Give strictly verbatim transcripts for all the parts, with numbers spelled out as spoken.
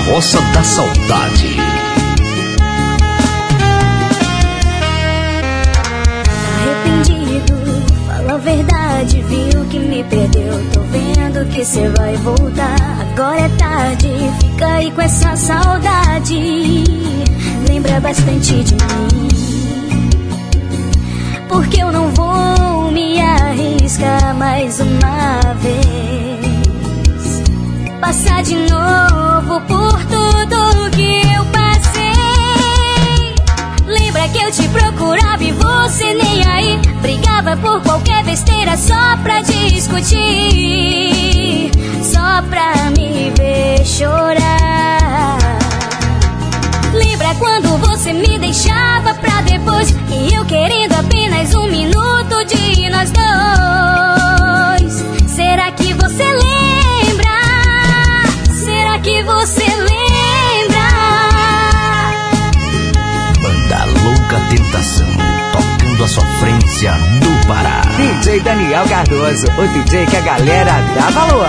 Carroça da Saudade. Arrependido, fala a verdade, viu que me perdeu. Tô vendo que cê vai voltar. Agora é tarde, fica aí com essa saudade. Lembra bastante de mim, porque eu não vou me arriscar mais uma vez, passar de novo por tudo que eu passei. Lembra que eu te procurava e você nem aí, brigava por qualquer besteira só pra discutir, só pra me ver chorar. Lembra quando você me deixava pra depois, e eu querendo apenas um minuto de nós dois? Será que você lembra? Será que você lembra? Banda Louca Tentação, tocando a sofrência do Pará. D J Daniel Cardoso, o D J que a galera dá valor.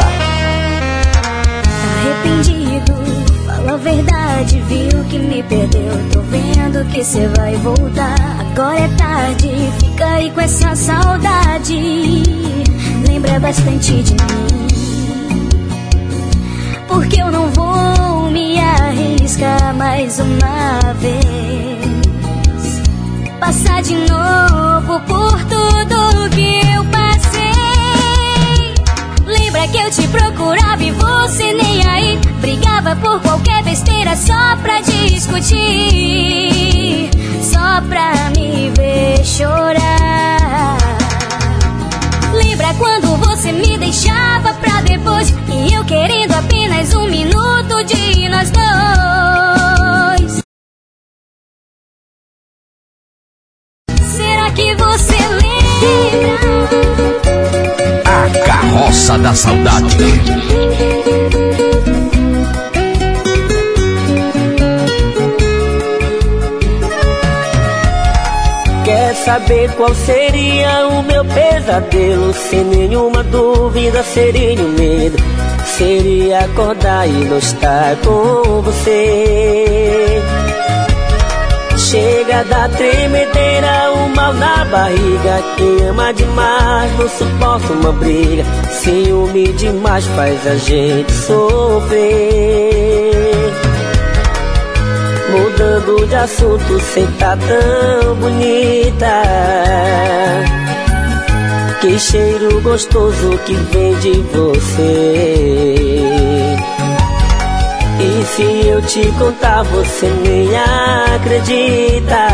Arrependido, fala a verdade, viu que me perdeu. Tô vendo que cê vai voltar. Agora é tarde, fica aí com essa saudade. Lembra bastante de mim, porque eu não vou me arriscar mais uma vez, passar de novo por tudo que eu passei. Lembra que eu te procurava e você nem aí, brigava por qualquer besteira só pra discutir, só pra me ver chorar. Lembra quando você me deixava pra depois, e eu querendo apenas um minuto de nós dois? Será que você lembra? A Carroça da Saudade. Quer saber qual seria o meu pesadelo? Sem nenhuma dúvida seria o medo. Seria acordar e não estar com você. Chega da tremedeira, o mal na barriga. Quem ama demais não suporta uma briga. Ciúme demais faz a gente sofrer. Mudando de assunto, cê tá tão bonita. Que cheiro gostoso que vem de você. E se eu te contar, você nem acredita.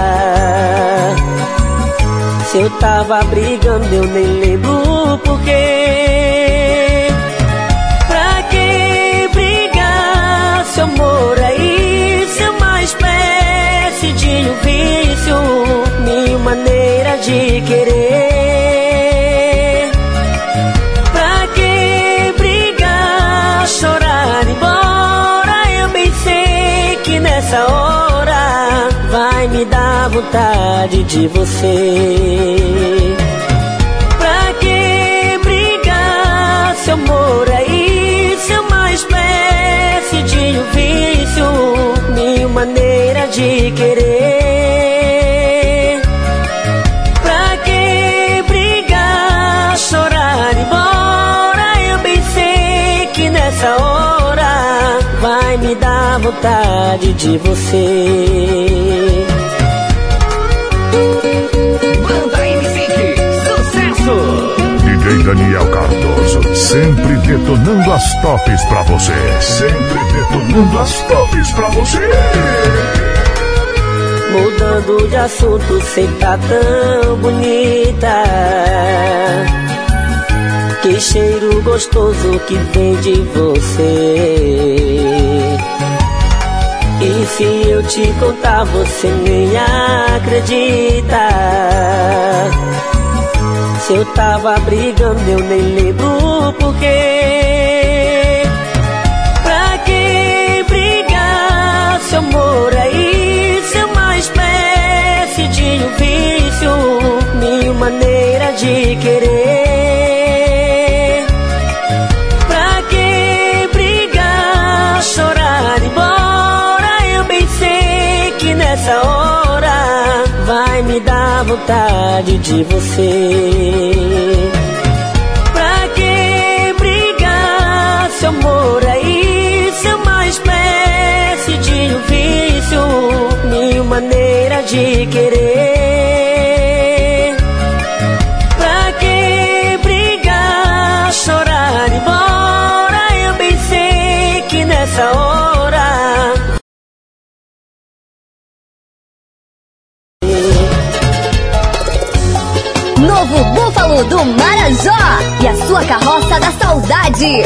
Se eu tava brigando, eu nem lembro porquê. Pra que brigar? Seu amor é isso, é uma espécie de um vício, minha maneira de querer. Pra que brigar, chorar, embora? Eu bem sei que nessa hora vai me dar vontade de você. Pra que brigar? Seu amor é isso, é uma espécie de um vício, minha maneira de querer. Pra que brigar, chorar, embora? Eu bem sei que nessa hora vai me dar vontade de você. Banda M cinco, sucesso! D J Daniel Cardoso, sempre detonando as tops pra você. Sempre detonando as tops pra você. Mudando de assunto, cê tá tão bonita. Que cheiro gostoso que vem de você. E se eu te contar, você nem acredita. Se eu tava brigando, eu nem lembro porquê. Pra que brigar? Seu amor é isso, é uma espécie de um vício, minha maneira de querer. Pra que brigar, chorar, embora? vontade de você. Pra que brigar? Seu amor é isso, é uma espécie de um vício, mil maneiras de querer. Pra que brigar? Chorar embora, eu bem sei que nessa hora Novo Búfalo do Marajó e a sua carroça da saudade.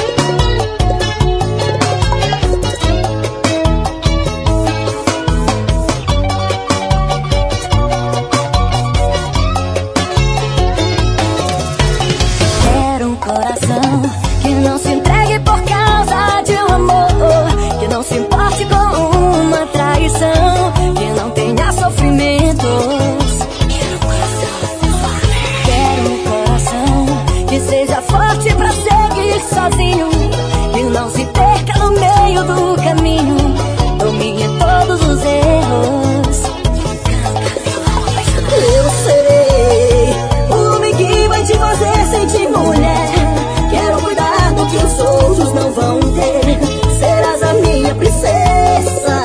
Quero um coração que não se entregue por causa de um amor, que não se importe com uma traição, que não tenha sofrimentos. Que seja forte pra seguir sozinho, que não se perca no meio do caminho, domine todos os erros. Eu serei o homem que vai te fazer sentir mulher. Quero cuidar do que os outros não vão ter. Serás a minha princesa.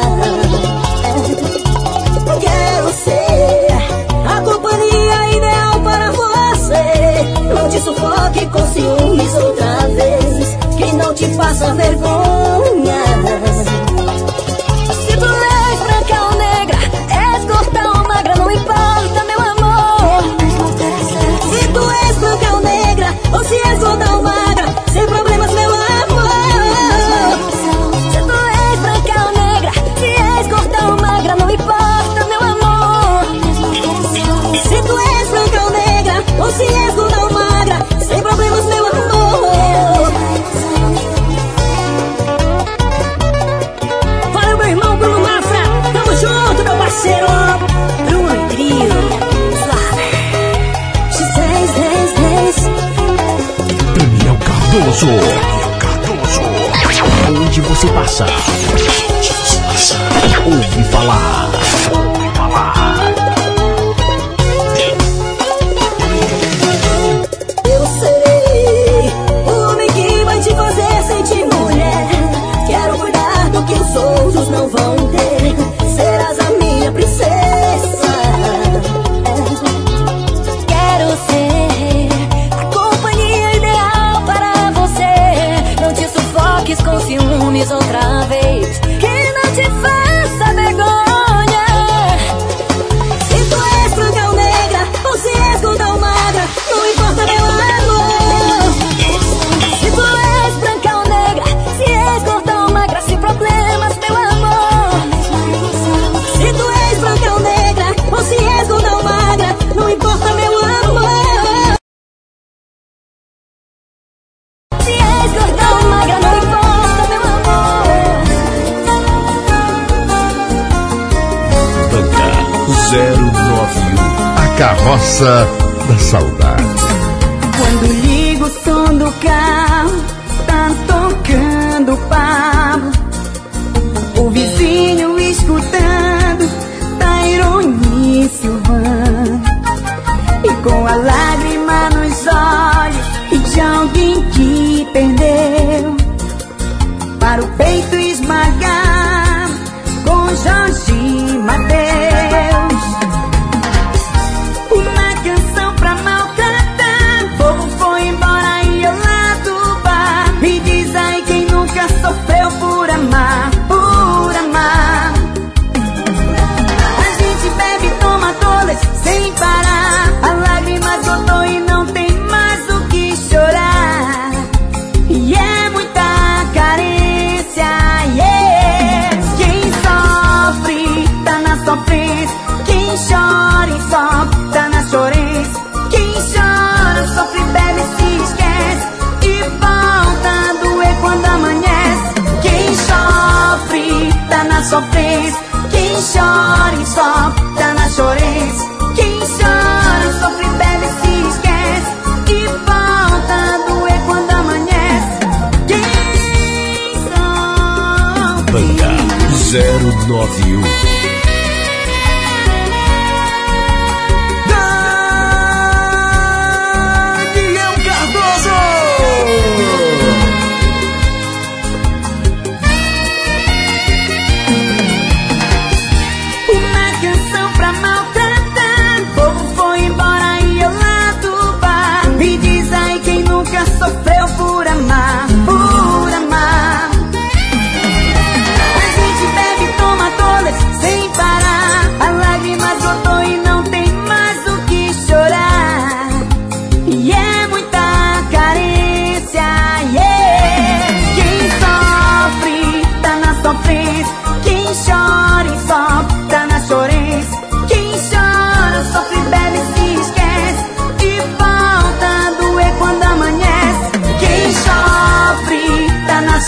Quero ser a companhia ideal para você. Não te sufoque com ciúmes outra vez, que não te faça vergonha. Se tu és branca ou negra, és gorda ou magra, não importa, meu amor. Se tu és branca ou negra, ou se és gorda ou magra, sem problemas, meu amor. Se tu és branca ou negra, se és gorda ou magra, não importa, meu amor. Se tu és branca ou negra, ou se és gorda ou magra, sem problemas, meu amor. Valeu, meu irmão Bruno Mafra. Tamo junto, meu parceiro Bruno e Trio. Daniel Cardoso. Daniel Cardoso. Onde você passa? Ouve falar. Ouve falar. Eu serei o homem que vai te fazer sentir mulher. Quero cuidar do que os outros não vão ter. Serás a minha princesa. Quero ser a companhia ideal para você. Não te sufoques com ciúmes outra vez, que não te faça vergonha. Se tu és branca ou negra, ou se és gorda ou magra, não importa, meu amor. Se tu és branca ou negra, se és gorda ou magra, sem problemas, meu amor. Se tu és branca ou negra, ou se és gorda ou magra, não importa, meu amor. Se és gorda ou magra, não importa, meu amor. Banca zero nove um. A carroça da saudade. Quando ligo o som do carro, tá tocando papo. O vizinho escutando, tá ironia silvando. E com a lágrima nos olhos de alguém que perdeu, para o peito esmagar com Jorge Mateus. Uma canção pra maltratar. O povo foi embora e eu lá do bar. Me diz aí quem nunca sofreu por amar, por amar. A gente bebe e toma todas sem parar. A lágrima esgotou e não tem mais o que chorar. E é muita carência, yeah. Quem sofre tá na sofrência. Quem chora e sofre tá na chorência. Quem chora, sofre, bebe, se esquece e volta a doer quando amanhece. Quem sofre tá na sofrência. Quem chora e sofre tá na chorência. Quem chora, sofre, bebe, se esquece e volta a doer quando amanhece. Quem sofre. Banca zero nove um.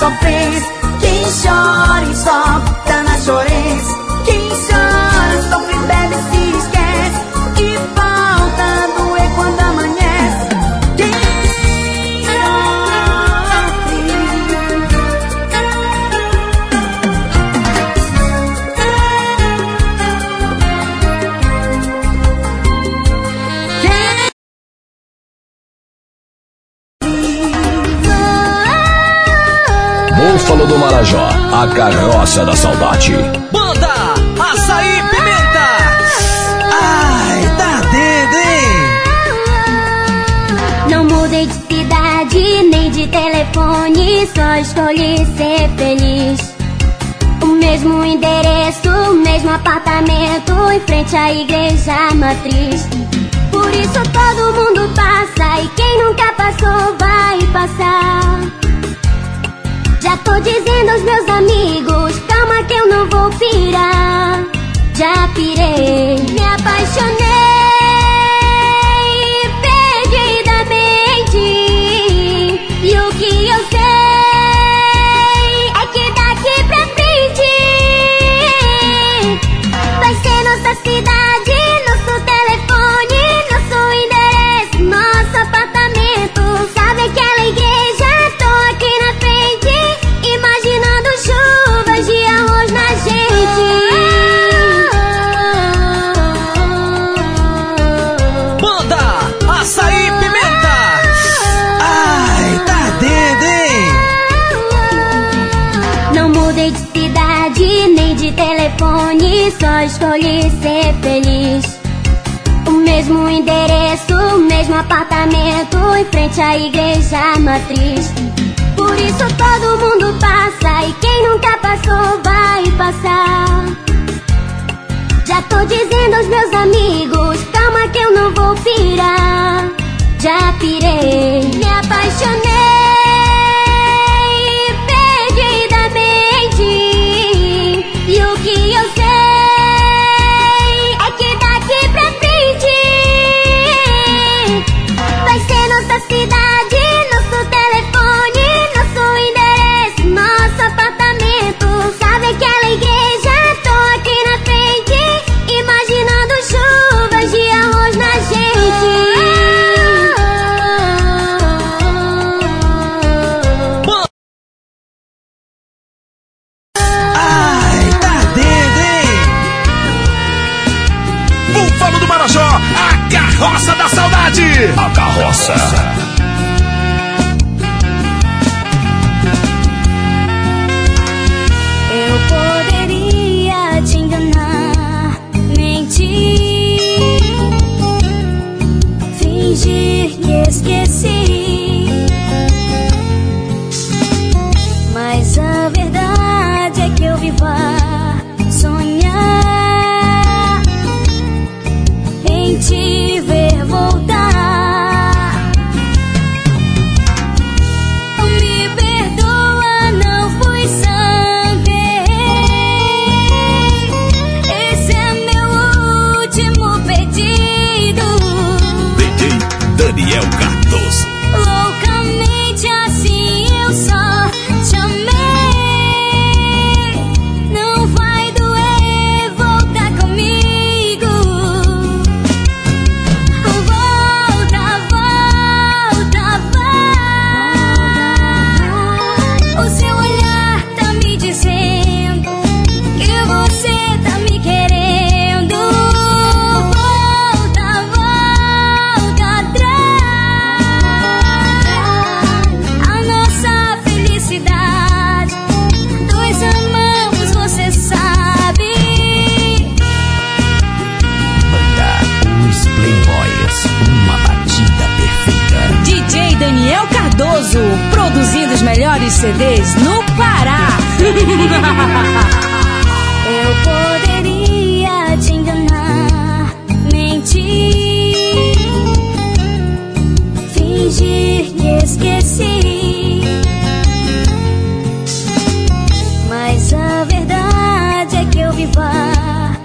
sofrência. Quem chora e sofre tá na chorência. Quem chora, sofre, bebe, se esquece. E falta doer quando amanhece. Quem Búfalo do Marajó, a carroça da saudade. Banda Açaí Pimenta. Ai, tá dentro, hein? Não mudei de cidade, nem de telefone, só escolhi ser feliz. O mesmo endereço, o mesmo apartamento, em frente à igreja matriz. Por isso todo mundo passa, e quem nunca passou vai passar. Já tô dizendo aos meus amigos, calma que eu não vou pirar. Já pirei, me apaixonei perdidamente. E o que eu sei é que daqui pra frente vai ser nossa cidade, nosso telefone, nosso endereço, nosso apartamento. Sabe aquela igreja? Tô aqui na frente, imaginando chuvas de arroz na gente. Banda Açaí Pimenta. Ai, tá dentro, hein? Não mudei de cidade, nem de telefone, só escolhi ser feliz. O mesmo endereço, o mesmo apartamento, em frente à igreja matriz. Por isso todo mundo passa, e quem nunca passou vai passar. Já tô dizendo aos meus amigos, calma que eu não vou pirar. Já pirei, me apaixonei perdidamente. E o que eu sei é que daqui pra frente vai ser nossa cidade, nosso telefone, nosso endereço, nosso apartamento. Sabe aquela igreja? Tô aqui na frente, imaginando chuvas de arroz na gente. Ai, tá dentro, hein? Búfalo do Marajó, a carroça da saudade. A carroça. Eu poderia te enganar, mentir, fingir que esqueci. Mas a verdade é que eu vivo a sonhar em te ver voltar. Me perdoa, não fui sem querer. Esse é meu último pedido. D J Daniel Cardoso. Loucamente assim eu só te amei. Não vai doer voltar comigo. Volta, volta, vai. O seu olhar tá me dizendo que você tá me querendo. Volta, volta atrás. A nossa felicidade, dois amamos, você sabe. Banda Os Playboys, uma batida perfeita. D J Daniel Cardoso, produzindo os melhores C Ds no Pará. Eu poderia te enganar, mentir, fingir que esqueci. Mas a verdade é que eu vivo a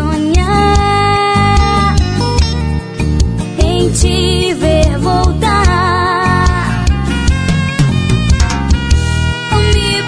sonhar em te ver voltar. Me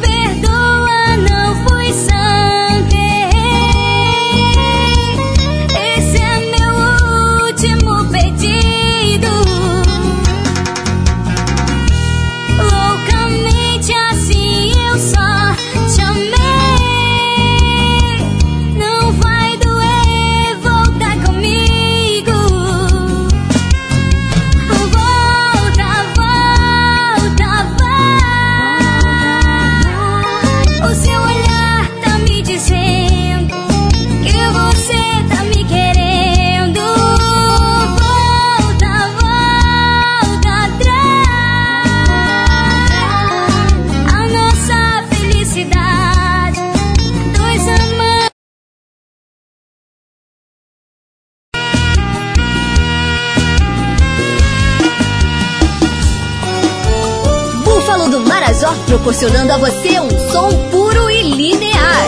do Marajó, proporcionando a você um som puro e linear.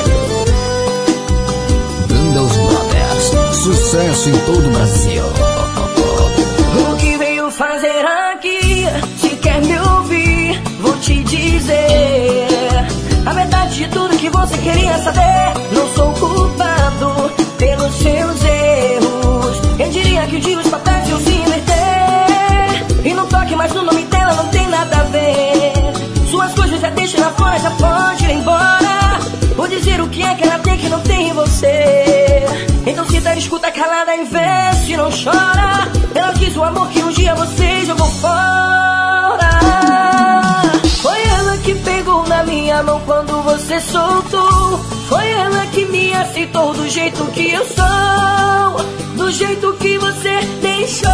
Windows Brothers, sucesso em todo o Brasil. O que veio fazer aqui? Se quer me ouvir, vou te dizer a verdade de tudo que você queria saber. Não sou culpado pelos seus erros. Eu diria que o dia os papéis iam se inverter. E não toque mais no nome dela, não tem nada a ver. Suas coisas já deixa lá fora, já pode ir embora. Vou dizer o que é que ela tem que não tem em você. Então se tá escuta calada, investe e não chora. Ela diz o amor que um dia você jogou fora. Foi ela que pegou na minha mão quando você soltou. Foi ela que me aceitou do jeito que eu sou, do jeito que você deixou.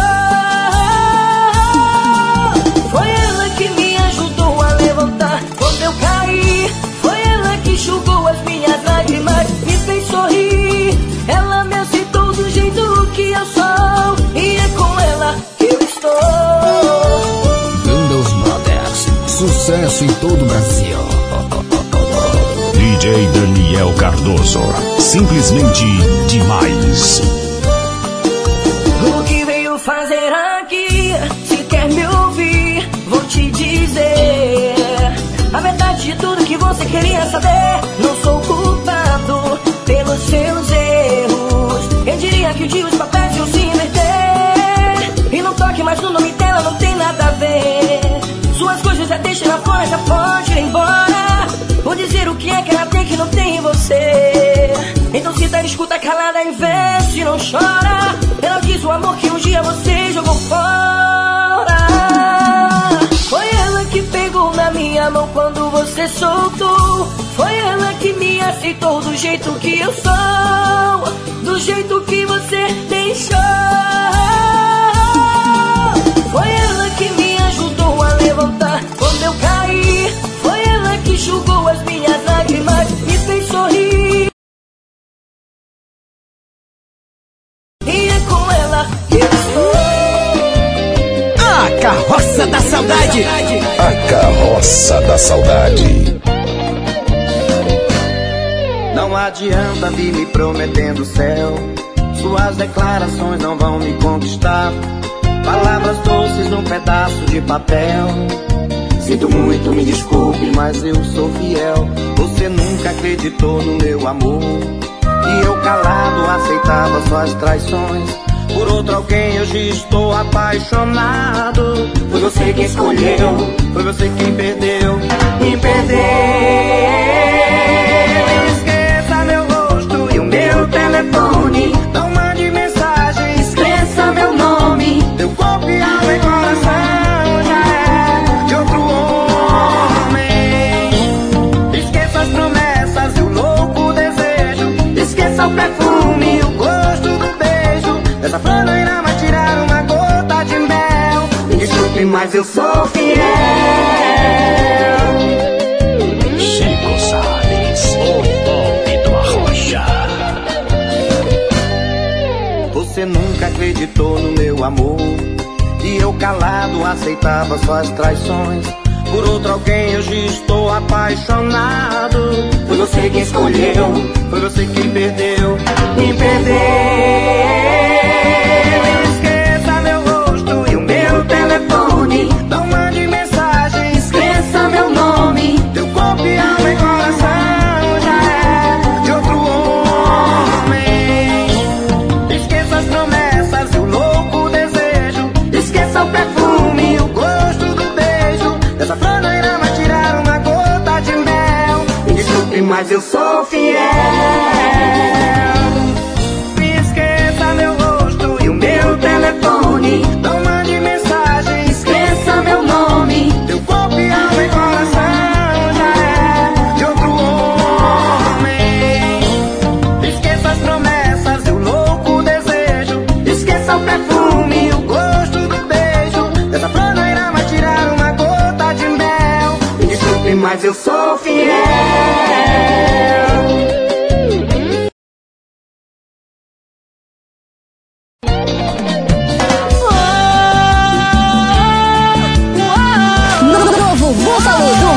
Foi ela que me ajudou a levantar quando eu caí. Foi ela que enxugou as minhas lágrimas, me fez sorrir. Ela me aceitou do jeito que eu sou, e é com ela que eu estou. Windows Brothers, sucesso em todo o Brasil. D J Daniel Cardoso, simplesmente demais. O que veio fazer aqui? Se quer me ouvir, vou te dizer a verdade de tudo que você queria saber. Não sou culpado pelos seus erros. Eu diria que o dia os papéis iam se inverter. E não toque mais no nome dela, não tem nada a ver. Suas coisas já deixa lá fora, já pode ir embora. Vou dizer o que é que ela tem que não tem em você. Então se tá escuta calada, investe e não chora. Ela diz o amor que um dia você jogou fora. Foi ela que pegou na minha mão quando você soltou. Foi ela que me aceitou do jeito que eu sou, do jeito que você deixou. Foi ela que me ajudou a levantar quando eu caí. Foi ela que enxugou as minhas lágrimas, me fez sorrir. E é com ela que eu estou. A Carroça da Saudade. A Carroça da Saudade. Não adianta vir me prometendo céu. Suas declarações não vão me conquistar. Palavras doces num pedaço de papel. Sinto muito, me desculpe, mas eu sou fiel. Você nunca acreditou no meu amor, e eu calado aceitava suas traições. Por outro alguém hoje estou apaixonado. Foi você quem escolheu, foi você quem perdeu, me perdeu. Esqueça meu rosto e o meu telefone. Não mande mensagem, esqueça meu nome. Teu corpo e alma e coração já é de outro homem. Esqueça as promessas e o louco desejo. Esqueça o perfume e o gosto do beijo. Dessa flor não irá mais tirar uma gota de mel. Me desculpe, mas eu sou fiel. Chico Salles, o toque do Arrocha. Você nunca acreditou no meu amor, e eu calado aceitava suas traições. Por outro alguém hoje estou apaixonado. Foi você quem escolheu, foi você quem perdeu, me perdeu. Esqueça meu rosto e o meu telefone. Não mande mensagem, esqueça meu nome. Teu corpo e alma e coração já é de outro homem. Esqueça as promessas e o louco desejo. Esqueça o perfume e o gosto do beijo. Dessa flor não irá mais tirar uma gota de mel. Me desculpe, mas eu sou fiel. Esqueça meu rosto e o meu telefone. Não mande mensagem, esqueça meu nome. Teu corpo e alma e coração já é de outro homem. Esqueça as promessas e o louco desejo. Esqueça o perfume e o gosto do beijo. Dessa flor não irá mais tirar uma gota de mel. Me desculpe, mas eu sou fiel. Novo Búfalo do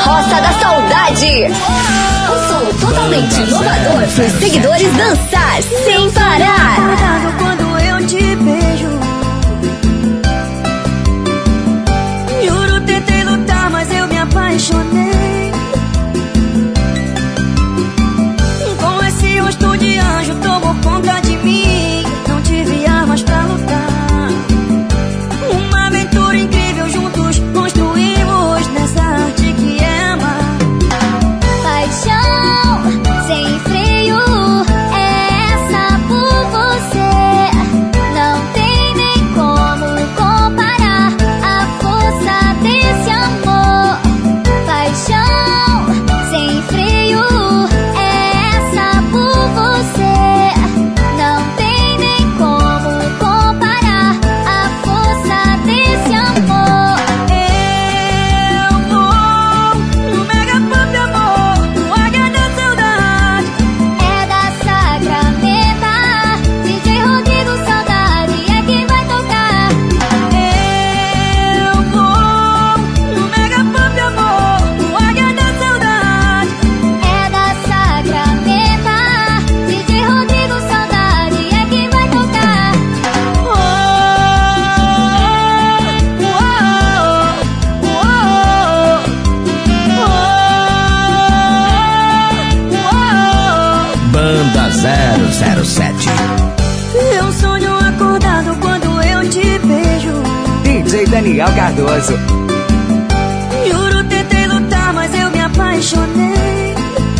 Carroça da Saudade. Um som totalmente inovador para os seguidores dançar sem parar. Cuidado quando eu te beijo. Juro, tentei lutar, mas eu me apaixonei. Com esse rosto de anjo tomou conta de mim. Não tive armas pra lutar. Uma aventura incrível juntos construímos nessa arte que é amar. Paixão sem freio, essa por você. Não tem nem como comparar a força desse amor. Paixão sem freio, essa por você. Não tem nem como comparar a força desse amor. Eu vou no Mega Pop Amor, no Águia da Saudade. É da Sacramento, D J Rodrigo Saudade é quem vai tocar. Eu vou no Mega Pop Amor, no Águia da Saudade. É da Sacramento, D J Rodrigo Saudade é quem vai tocar. Banda zero zero sete. Eu sonho acordado quando eu te beijo. D J Daniel Cardoso. Juro, tentei lutar, mas eu me apaixonei.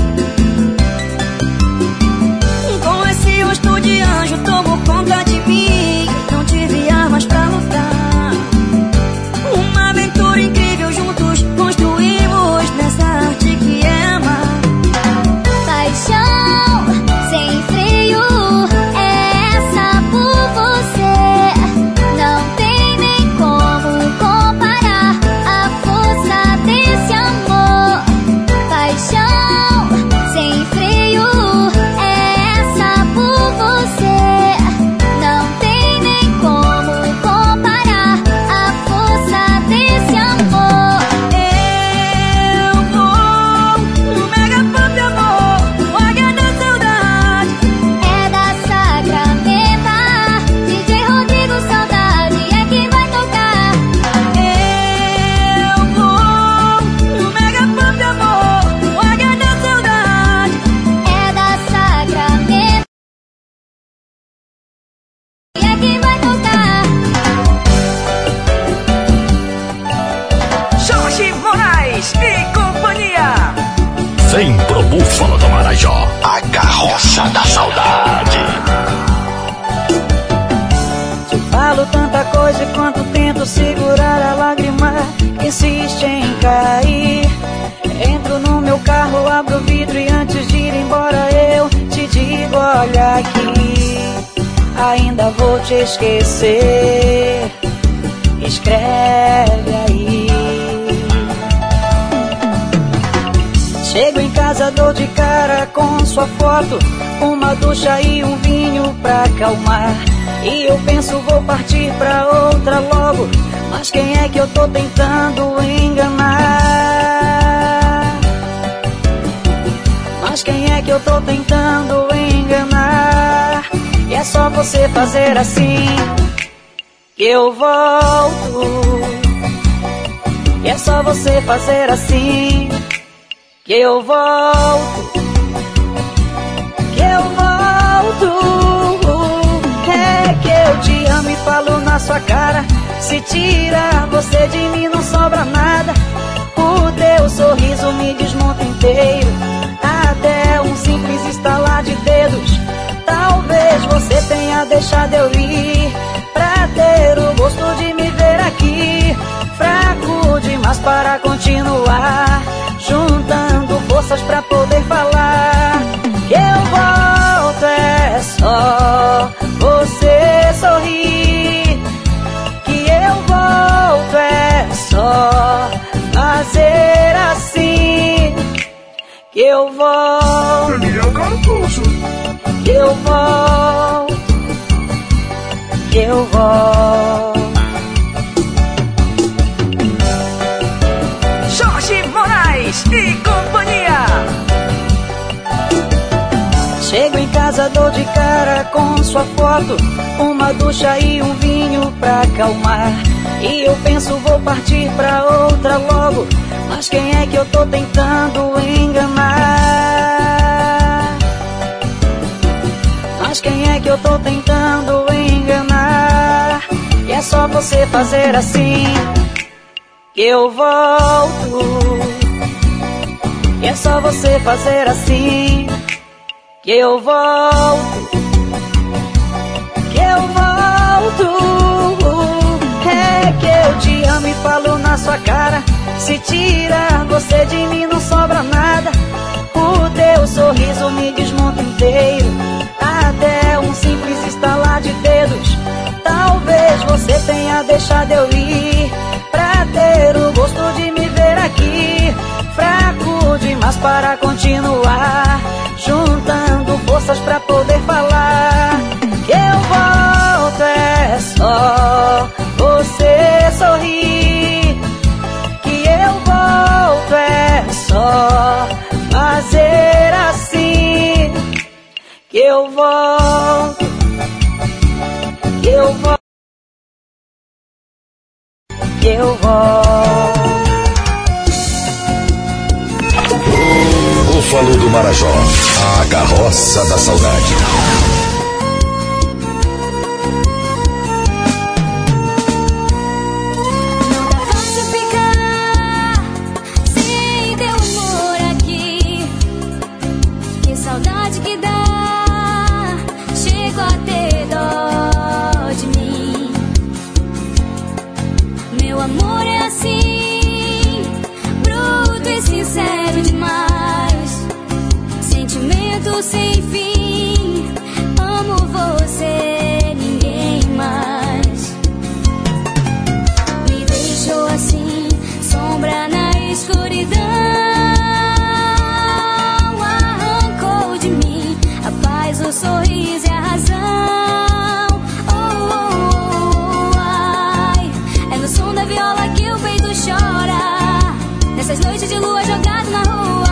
Com esse rosto de anjo tomou conta de mim. Não tive armas pra lutar. Uma aventura incrível juntos construímos nessa arte que é amar. Paixão sem freio, essa por você. Não tem nem como comparar a força desse amor. Paixão sem freio, essa por você. Não tem nem como comparar a força desse amor. Eu vou no Mega Pop Amor, no Águia da Saudade. É da Sacramento, D J Rodrigo Saudade é quem vai tocar. Eu vou no Mega Pop Amor, no Águia da Saudade. É da Sacramento é quem vai tocar. Jorge Moraes e companhia. Vem pro Búfalo do Marajó, a Carroça da Saudade. Te falo tanta coisa enquanto tento segurar a lágrima que insiste em cair. Entro no meu carro, abro o vidro e antes de ir embora eu te digo, olha aqui, ainda vou te esquecer. Escreve aí. Chego em casa, dou de cara com sua foto, uma ducha e um vinho pra acalmar. E eu penso, vou partir pra outra logo, mas quem é que eu tô tentando enganar? Mas quem é que eu tô tentando enganar? E é só você fazer assim que eu volto. E é só você fazer assim que eu volto, que eu volto. É que eu te amo e falo na sua cara. Se tirar você de mim não sobra nada. O teu sorriso me desmonta inteiro, até um simples estalar de dedos. Talvez você tenha deixado eu ir pra ter o gosto de me ver aqui. Fraco demais para continuar, juntando forças pra poder falar. Que eu volto é só você sorrir. Que eu volto é só fazer assim. Que eu volto, Daniel Cardoso. que eu volto, que eu volto. Jorge Moraes casa dou de cara com sua foto, uma ducha e um vinho pra acalmar. E eu penso vou partir pra outra logo, mas quem é que eu tô tentando enganar? Mas quem é que eu tô tentando enganar? E é só você fazer assim que eu volto. E é só você fazer assim que eu volto. Que eu volto. É que eu te amo e falo na sua cara. Se tirar você de mim não sobra nada. O teu sorriso me desmonta inteiro, até um simples estalar de dedos. Talvez você tenha deixado eu ir pra ter o gosto de me ver aqui. Fraco demais para continuar, juntando forças pra poder falar. Que eu volto é só você sorrir. Que eu volto é só fazer assim. Que eu volto. Que eu volto. Que eu volto. Búfalo do Marajó, a carroça da saudade. Não tá fácil ficar sem teu amor aqui. Que saudade que dá, chego a ter dó de mim. Meu amor é assim, bruto e sincero demais. Sentimento sem fim, amo você, ninguém mais. Me deixou assim, sombra na escuridão. Arrancou de mim a paz, o sorriso e a razão. Oh, oh, oh, ai. É no som da viola que o peito chora, nessas noites de lua jogado na rua.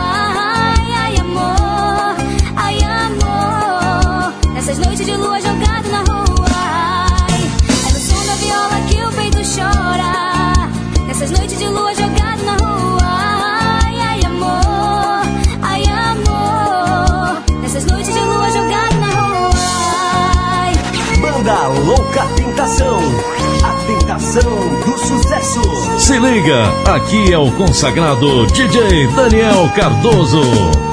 Nessas noites de lua jogado na rua, ai, é no som da viola que o peito chora. Nessas noites de lua jogado na rua, ai, ai amor, ai amor. Nessas noites de lua jogado na rua, ai. Banda Louca Tentação, a tentação do sucesso. Se liga, aqui é o consagrado D J Daniel Cardoso.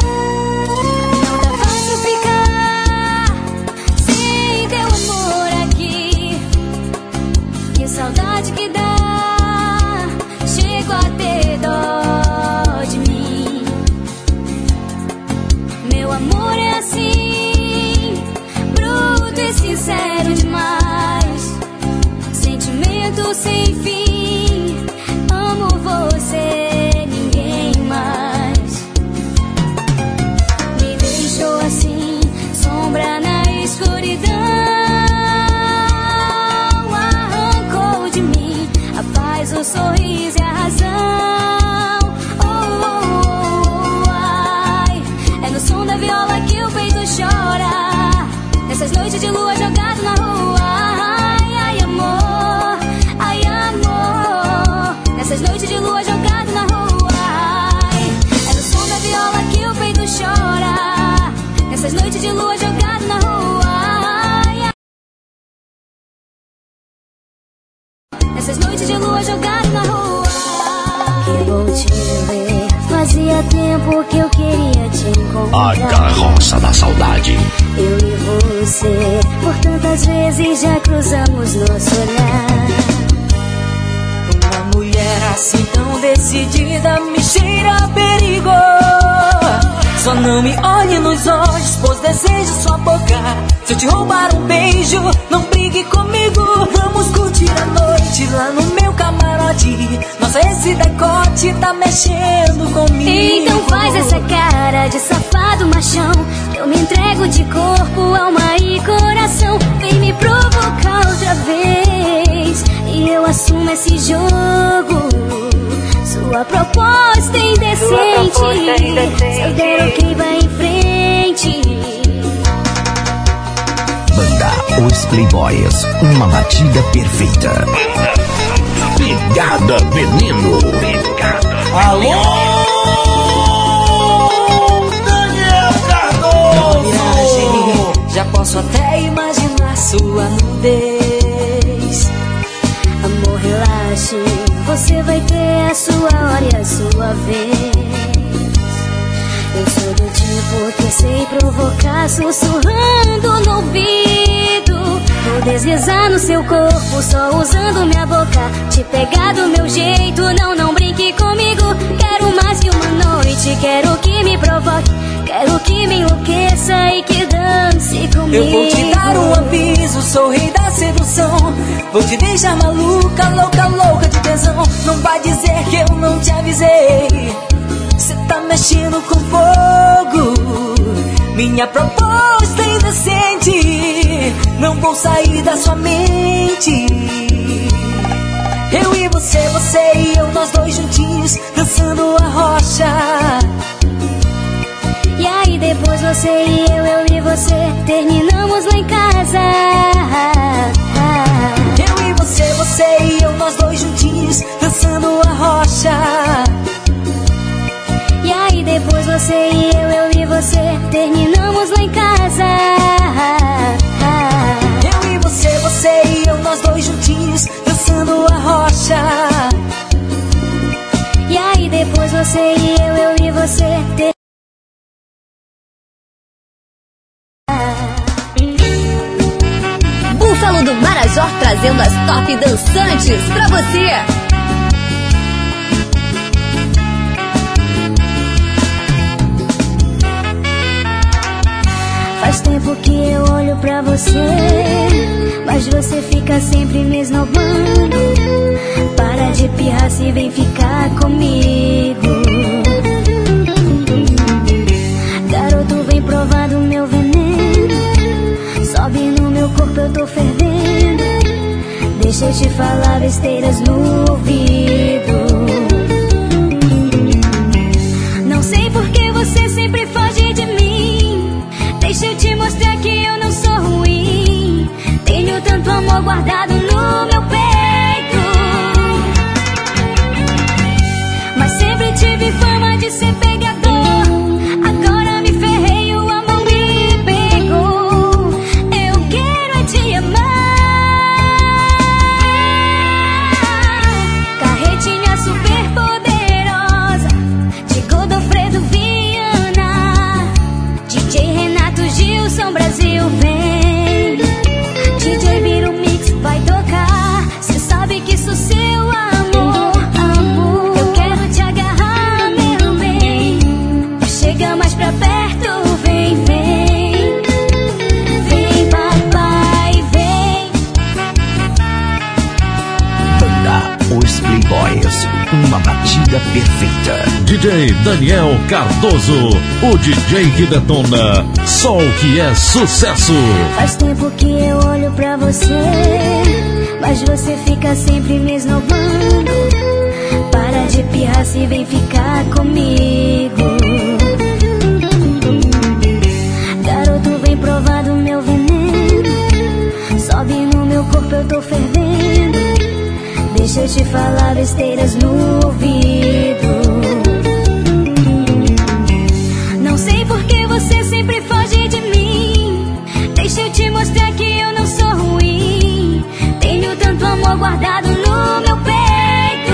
Sincero demais, sentimento sem fim, amo você, ninguém mais. Me deixou assim, sombra na escuridão. Arrancou de mim a paz, o sorriso e a razão. Oh, oh, oh, ai. É no som da viola que o peito chora. Nessas noites de lua jogado na rua, ai, ai amor, ai amor. Nessas noites de lua jogado na rua, ai, é no som da viola que o peito chora. Nessas noites de lua jogado na rua, ai, ai. Nessas noites de lua jogado na rua. Que bom te ver, fazia tempo que eu queria te encontrar. A carroça da saudade. Eu e você, por tantas vezes já cruzamos nosso olhar. Uma mulher assim tão decidida me cheira a perigo. Só não me olhe nos olhos, pois desejo sua boca. Se eu te roubar um beijo, não brigue comigo. Vamos curtir a noite lá no meu camarote. Nossa, esse decote tá mexendo comigo. Então faz essa cara de safado machão, que eu me entrego de corpo, alma e coração. Vem me provocar outra vez e eu assumo esse jogo. Sua proposta é indecente, se eu der ok vai em frente. Os Playboys, uma batida perfeita. Pegada Veneno. Pegada. Alô, Daniel Cardoso. Já posso até imaginar sua nudez. Amor, relaxe, você vai ter a sua hora e a sua vez. Eu sou do tipo que sei provocar, sussurrando no ouvido. Vou deslizar no seu corpo, só usando minha boca. Te pegar do meu jeito, não, não brinque comigo. Quero mais que uma noite, quero que me provoque. Quero que me enlouqueça e que dance comigo. Eu vou te dar um aviso, sou rei da sedução. Vou te deixar maluca, louca, louca de tesão. Não vai dizer que eu não te avisei. Cê tá mexendo com fogo. Minha proposta é indecente. Não vou sair da sua mente. Eu e você, você e eu, nós dois juntinhos, dançando a rocha. E aí depois você e eu, eu e você, terminamos lá em casa. Eu e você, você e eu, nós dois juntinhos, dançando a rocha. E aí depois você e eu, eu e você, terminamos lá em casa. Eu e você, você e eu, nós dois juntinhos, dançando a rocha. E aí depois você e eu, eu e você, ter... Búfalo do Marajó trazendo as top dançantes pra você. Faz tempo que eu olho pra você, mas você fica sempre me esnobando. Para de pirrar se vem ficar comigo. Garoto, vem provar do meu veneno. Sobe no meu corpo, eu tô fervendo. Deixa eu te falar besteiras no ouvido. Não sei por que você sempre foge de mim. Deixa eu te mostrar que eu não sou ruim. Tenho tanto amor guardado no meu peito, mas sempre tive fama de ser pegador. Agora me ferrei, o amor me pegou. Eu quero é te amar. Carretinha super poderosa de Godofredo Viana, D J Renato Gilson, Brasil vem. D J Biro Mix vai tocar. Cê sabe que sou seu amor, amor. Eu quero te agarrar, meu bem. Chega mais pra perto, vem, vem. Vem, papai, vem. Banda Os Playboys, uma batida perfeita. D J Daniel Cardoso, o D J que detona só o que é sucesso. Faz tempo que eu olho pra você, mas você fica sempre me esnobando. Para de pirrar se vem ficar comigo. Garoto, vem provar do meu veneno. Sobe no meu corpo, eu tô fervendo. Deixa eu te falar besteiras no ouvido. Não sei por que você sempre foge de mim. Deixa eu te mostrar que eu não sou ruim. Tenho tanto amor guardado no meu peito,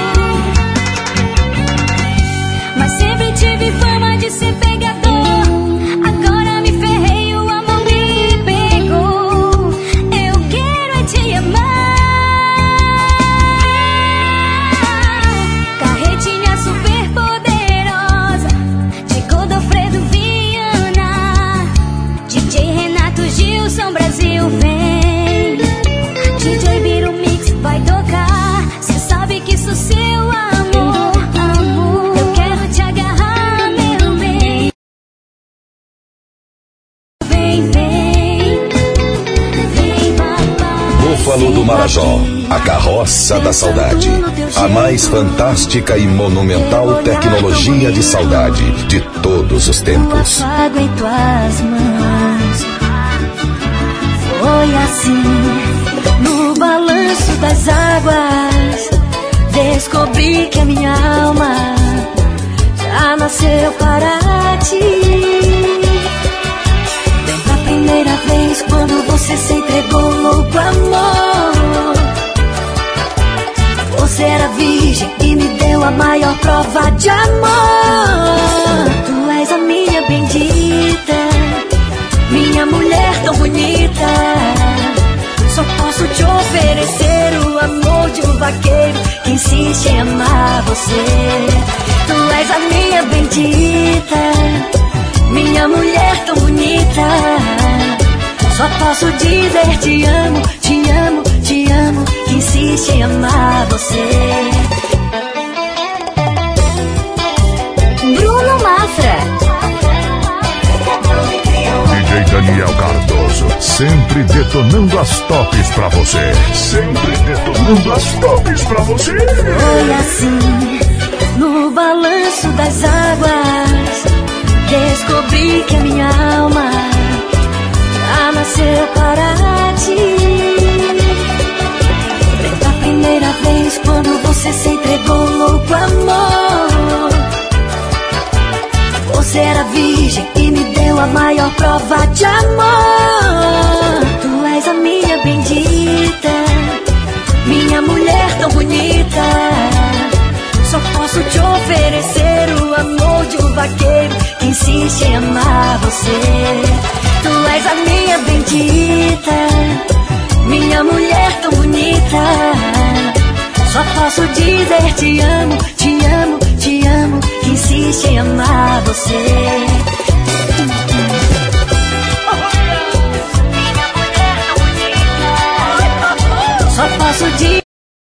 mas sempre tive fama de ser pegador. Agora me ferrei, o amor me pegou. Eu quero é te amar. Carretinha super poderosa de Godofredo Viana, D J Renato Gilson, Brasil vem. D J Biro Mix vai tocar. Cê sabe que sou seu amor, amor. Eu quero te agarrar, meu bem. Vem, vem. Vem, papai. Búfalo do Marajó, a carroça da saudade. A mais fantástica e monumental tecnologia de saudade de todos os tempos. Eu apago em tuas mãos. Foi assim, no balanço das águas, descobri que a minha alma já nasceu para ti. Lembra a primeira vez quando você se entregou, louco amor? Você era virgem e me deu a maior prova de amor. Tu és a minha bendita, minha mulher tão bonita. Só posso te oferecer o amor de um vaqueiro que insiste em amar você. Tu és a minha bendita, minha mulher tão bonita. Só posso dizer te amo, te amo, te amo, que insiste em amar você. Bruno Mafra. D J Daniel Cardoso, sempre detonando as tops pra você. Sempre detonando as tops pra você. Foi assim, no balanço das águas, descobri que a minha alma já nasceu para ti. Lembra a primeira vez quando você se entregou, louco amor? Você era virgem e me deu a maior prova de amor. Tu és a minha bendita, minha mulher tão bonita. Só posso te oferecer o amor de um vaqueiro que insiste em amar você. Tu és a minha bendita, minha mulher tão bonita. Só posso dizer te amo, te amo, te amo, que insiste em amar você. Só posso dizer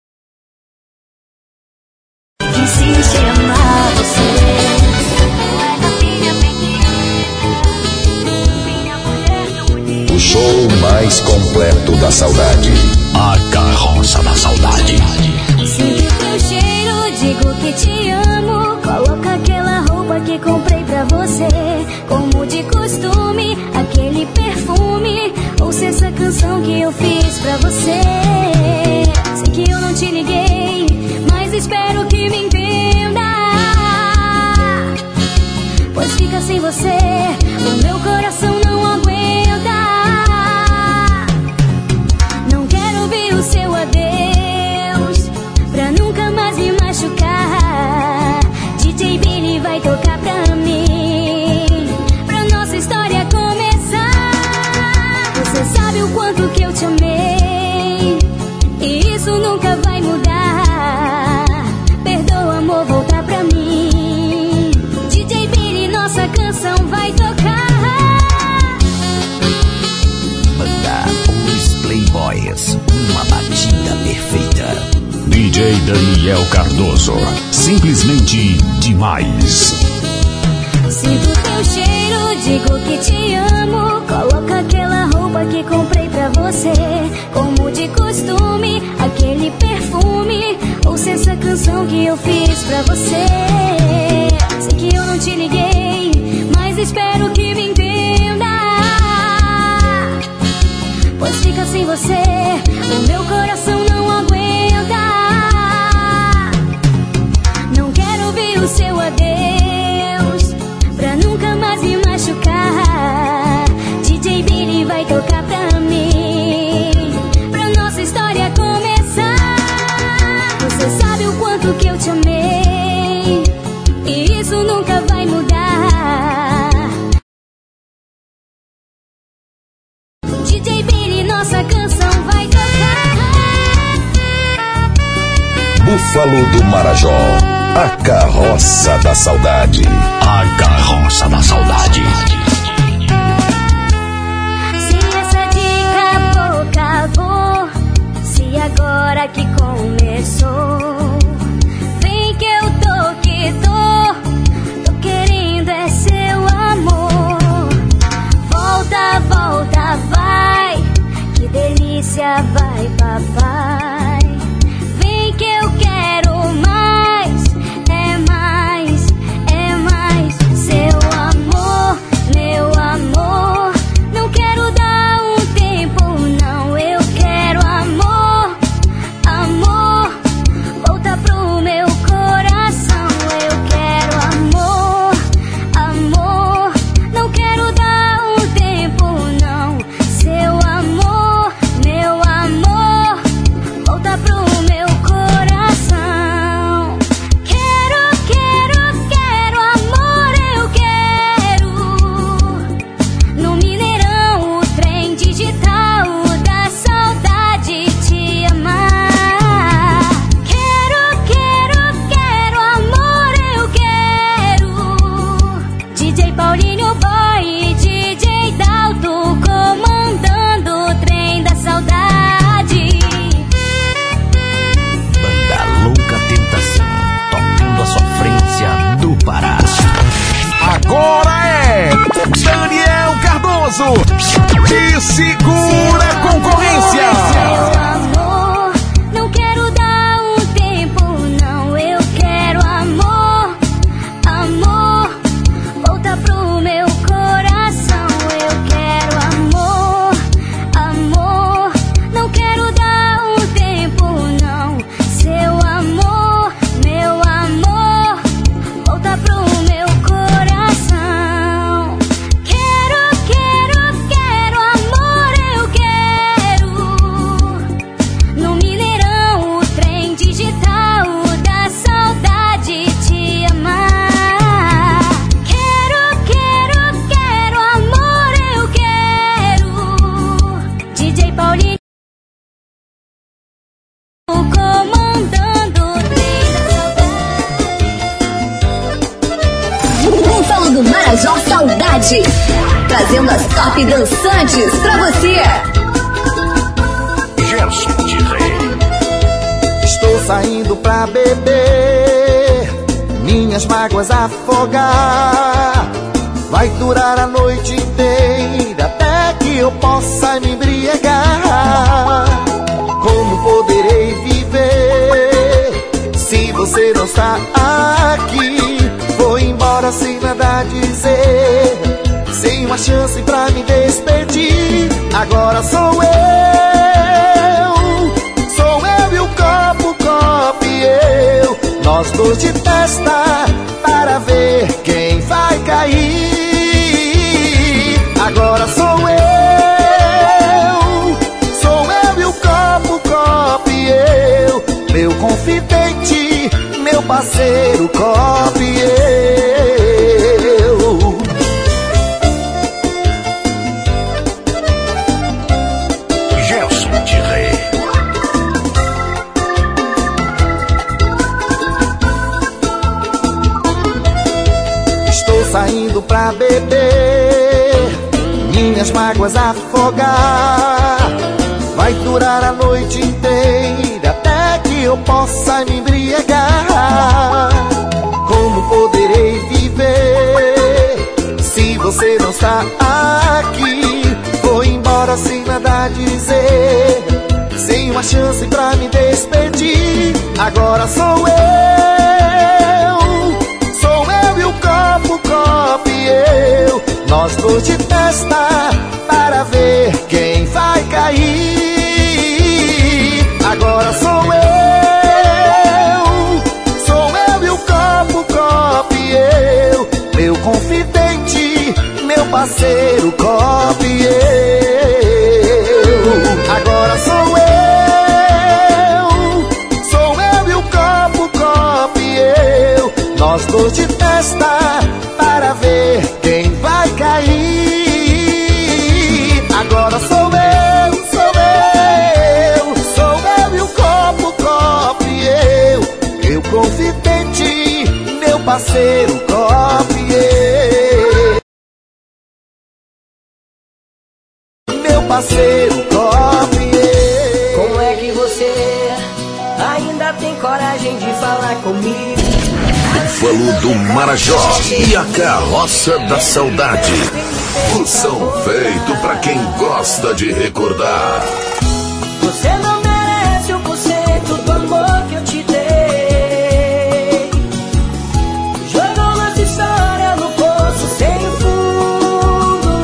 que insiste em amar você. O show mais completo da saudade. A Carroça da Saudade. Sinto teu cheiro, digo que te amo. Coloca aquela roupa que comprei pra você. Como de costume, aquele perfume. Ouça essa canção que eu fiz pra você. Sei que eu não te liguei, mas espero que me entenda. Pois fica sem você, o meu coração não aguenta. Não quero ouvir o seu adeus, pra nunca mais me machucar. D J Billy vai tocar pra mim, pra nossa história começar. Você sabe o quanto que eu te amei, e isso nunca vai mudar. Perdoa, amor, voltar pra mim. D J Billy, nossa canção vai tocar. Banda Os Playboys, uma batida perfeita. D J Daniel Cardoso, simplesmente demais. Sinto teu cheiro, digo que te amo. Coloca aquela roupa que comprei pra você. Como de costume, aquele perfume. Ouça essa canção que eu fiz pra você. Sei que eu não te liguei, mas espero que me entenda. Pois fica sem você, o meu coração não aguenta. Não quero ouvir o seu adeus, pra nunca mais me machucar. D J Billy vai tocar pra mim, pra nossa história começar. Você sabe o quanto que eu te amei, e isso nunca vai mudar. D J Billy, nossa canção vai tocar. Búfalo do Marajó, a Carroça da Saudade. A Carroça da Saudade. Se essa dica acabou, se agora que começou, vem que eu tô que tô, tô querendo é seu amor. Volta, volta, vai, que delícia, vai, papai. Vem que eu quero mais, é mais, é mais. Seu amor, meu amor, não quero dar um tempo, não. Saudade, trazendo as top dançantes pra você. Gerson de Rei. Estou saindo pra beber, minhas mágoas afogar. Vai durar a noite inteira até que eu possa me embriagar. Como poderei viver se você não está aqui? Vou embora sem nada a dizer, sem uma chance pra me despedir. Agora sou eu, sou eu e o copo, o copo e eu, nós dois de testa para ver quem vai cair. Agora sou eu, sou eu e o copo, o copo e eu, meu confidente, meu parceiro, copo e eu. Gerson de Rei. Estou saindo pra beber, minhas mágoas afogar. Vai durar a noite inteira até que eu possa me embriagar. Como poderei viver se você não está aqui? Vou embora sem nada a dizer, sem uma chance pra me despedir. Agora sou eu, sou eu e o copo, o copo e eu, nós dois de testa para ver quem vai cair. Agora sou eu, sou eu e o copo, o copo e eu, meu confidente, meu parceiro, copo e eu. Agora sou eu, sou eu e o copo, o copo e eu, nós dois de testa para ver quem vai cair. Agora sou eu, sou eu, sou eu e o copo, o copo e eu, meu confidente, meu parceiro, copo e eu, meu parceiro, copo e eu. Como é que você ainda tem coragem de falar comigo? Búfalo do Marajó e a Carroça da Saudade. Um som feito pra quem gosta de recordar. Você não merece um por cento do amor que eu te dei. Jogou nossa história no poço sem fundo.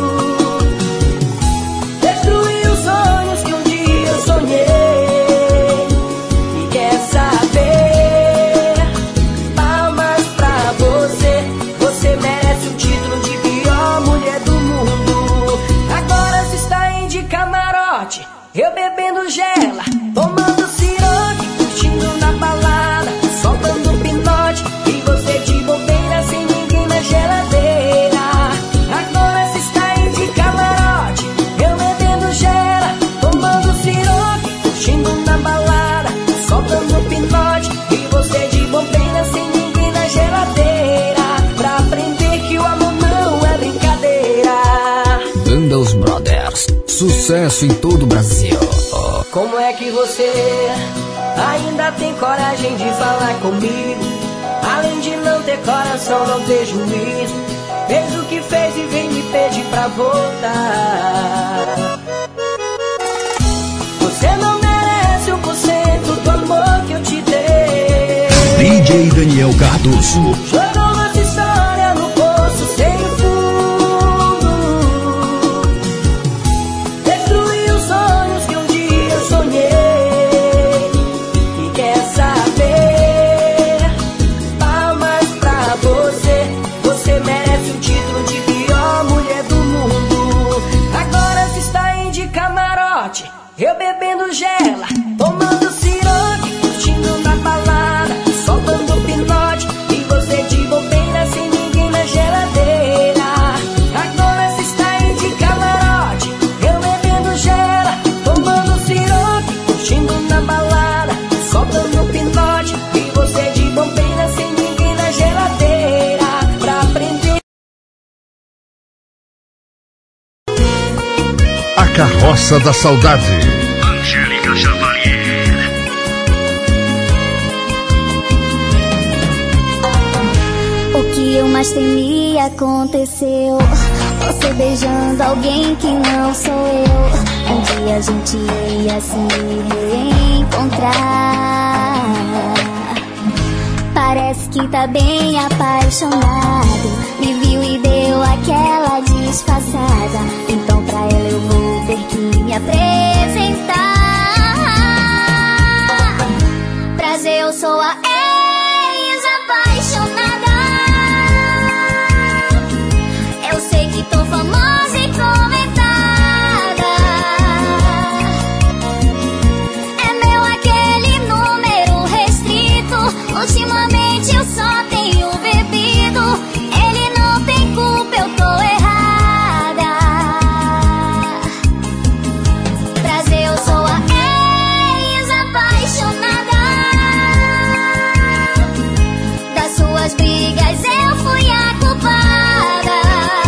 Destruiu os sonhos que um dia eu sonhei. E quer saber? Palmas pra você. Você merece o título de pior mulher do mundo. Agora se está em de camarote, eu bebendo gela, tomando ciroque, curtindo na balada, soltando pinote, e você de bobeira sem ninguém na geladeira. Agora se está em de camarote, eu bebendo gela, tomando ciroque, curtindo na balada, soltando pinote, e você de bobeira sem ninguém na geladeira. Pra aprender que o amor não é brincadeira. Banda Os Brothers, sucesso em todo o Brasil. Como é que você ainda tem coragem de falar comigo? Além de não ter coração, não ter juízo, fez o que fez e vem me pedir pra voltar. Você não merece um por cento do amor que eu te dei. D J Daniel Cardoso. Jogou nossa história no poço sem fundo. Destruiu os sonhos que um dia eu sonhei. E quer saber? Palmas pra você. Você merece o título de pior mulher do mundo. Agora se está em de camarote, eu bebendo gela, tomando ciroque, curtindo na balada, soltando pinote, e você de Carroça da Saudade. Angélica Chavalier. O que eu mais temia aconteceu. Você beijando alguém que não sou eu. Um dia a gente ia se reencontrar. Parece que tá bem apaixonado. Me viu e deu aquela disfarçada. Então pra ela eu vou ter que me apresentar. Prazer, eu sou a ex-apaixonada. Eu sei que tô famosa e comentada. É meu aquele número restrito. Ultimamente eu só tenho bebido. Ele não tem culpa, eu tô errada. Prazer, eu sou a ex-apaixonada. Das suas brigas eu fui a culpada.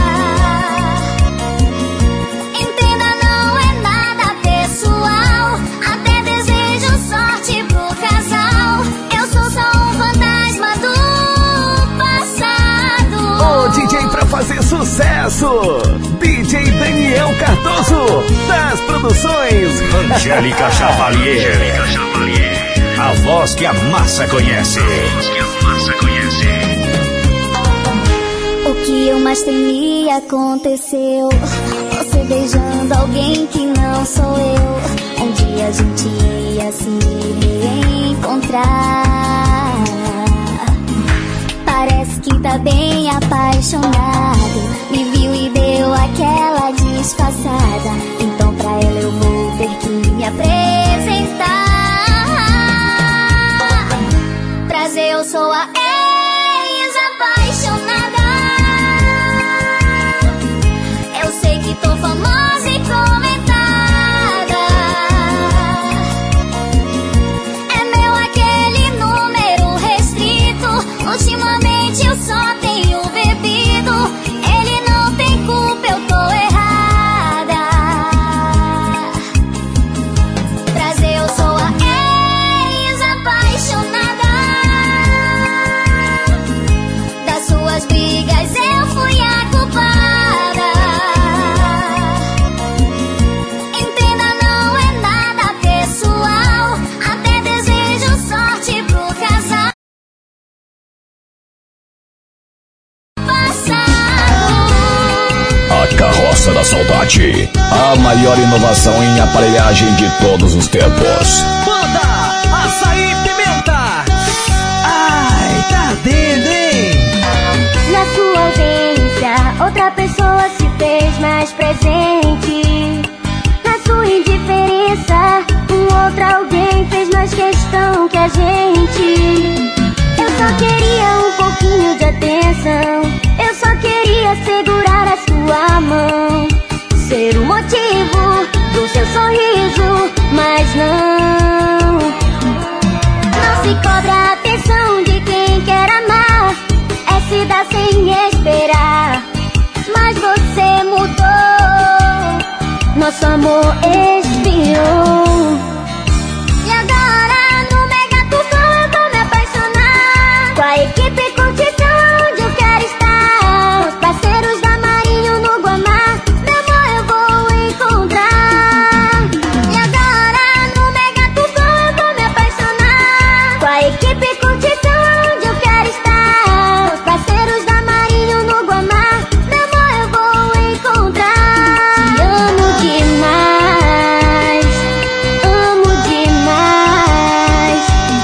Entenda, não é nada pessoal. Até desejo sorte pro casal. Eu sou só um fantasma do passado. O D J pra fazer sucesso, D J Daniel Cardoso, das produções Angélica Chavalier. Angélica Chavalier. A voz que a massa conhece. A voz que a massa conhece. O que eu mais temia aconteceu. Você beijando alguém que não sou eu. Um dia a gente ia se reencontrar. Parece que tá bem apaixonado. Me viu e deu aquela disfarçada. Então pra ela eu vou ter que me apresentar. Prazer, eu sou a ex-apaixonada. Eu sei que tô famosa e comentada. É meu aquele número restrito. Ultimamente eu só tenho bebido. Ele não tem culpa, eu tô errada. Prazer, eu sou a ex-apaixonada. Das suas brigas eu fui a culpada. Entenda, não é nada pessoal. Até desejo sorte pro casal. A Carroça da Saudade, a maior inovação em aparelhagem de todos os tempos. Banda Açaí Pimenta. Ai, tá ardendo, hein? Na sua ausência, outra pessoa se fez mais presente. Na sua indiferença, um outro alguém fez mais questão que a gente. Eu só queria um pouquinho de atenção. Eu só queria segurar a sua mão, ser o motivo do seu sorriso, mas não. Não se cobra a atenção de quem quer amar. É se dar sem esperar. Mas você mudou, nosso amor esfriou. E agora no Mega Tufão eu vou me apaixonar. Com a equipe curtição onde eu quero estar. Os parceiros da Marinho no Guamá, meu amor eu vou encontrar. E agora no Mega Tufão eu vou me apaixonar. Com a equipe curtição onde eu quero estar. Os parceiros da Marinho no Guamá, meu amor eu vou encontrar. Te amo demais, amo demais.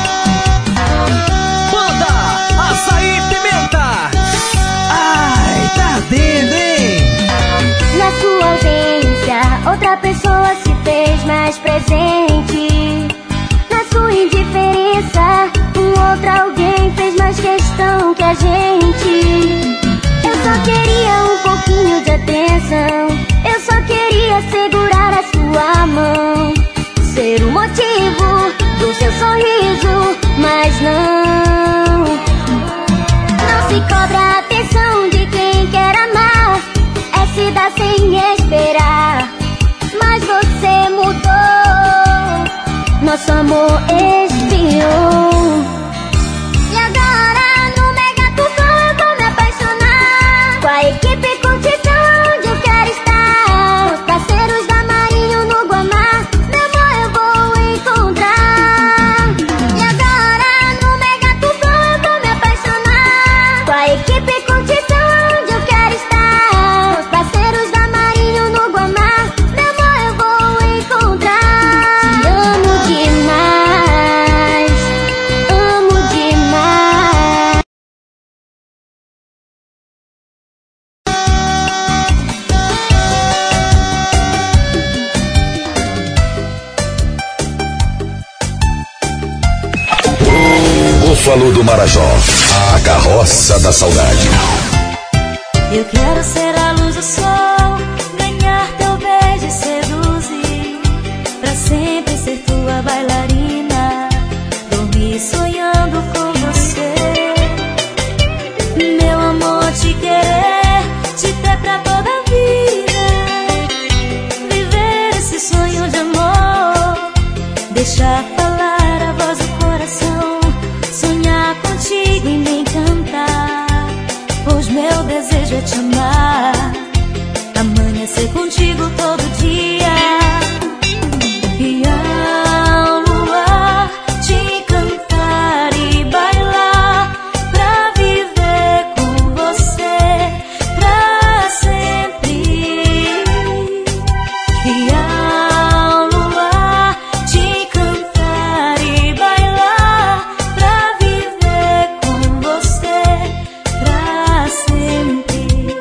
Banda Açaí Pimenta. Ai, tá ardendo, hein? Na sua ausência, outra pessoa se fez mais presente. Na sua indiferença, um outro alguém fez mais questão que a gente. Eu só queria um pouquinho de atenção. Eu só queria segurar a sua mão, ser o motivo do seu sorriso, mas não. Não se cobra a atenção de quem quer amar. É se dar sem esperar. Mas nosso amor esfriou. E agora no Mega Tufão vou me apaixonar. Com a equipe curtição onde eu quero estar. Os parceiros da Marinho no Guamá, meu amor eu vou encontrar. E agora no Mega Tufão vou me apaixonar. Com a equipe curtição onde eu quero estar. Os parceiros da Marinho no Guamá, meu amor eu vou encontrar. Te amo demais, amo demais. Búfalo do Marajó, a carroça da saudade. Eu quero ser a luz do sol, ganhar teu beijo e seduzir, pra sempre ser tua bailarina, dormir sonhando com você. Meu amor, te querer, te ter pra toda a vida, viver esse sonho de amor, deixar falar a voz do coração, sonhar contigo e me encantar. Pois meu desejo é te amar, amanhecer contigo todo dia. E ao luar te cantar e bailar, pra viver com você pra sempre. E ao luar te cantar e bailar, pra viver com você pra sempre.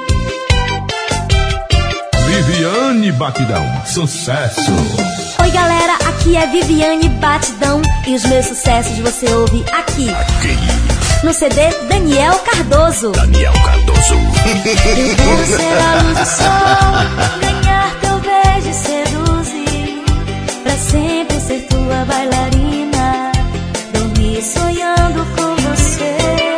Viviane Batidão, sucesso. Oi galera, aqui é Viviane Batidão e os meus sucessos você ouve aqui, Aqui, no C D Daniel Cardoso. Daniel Cardoso. Eu quero ser a luz do sol, ganhar teu beijo e seduzir, pra sempre ser tua bailarina, dormir sonhando com você.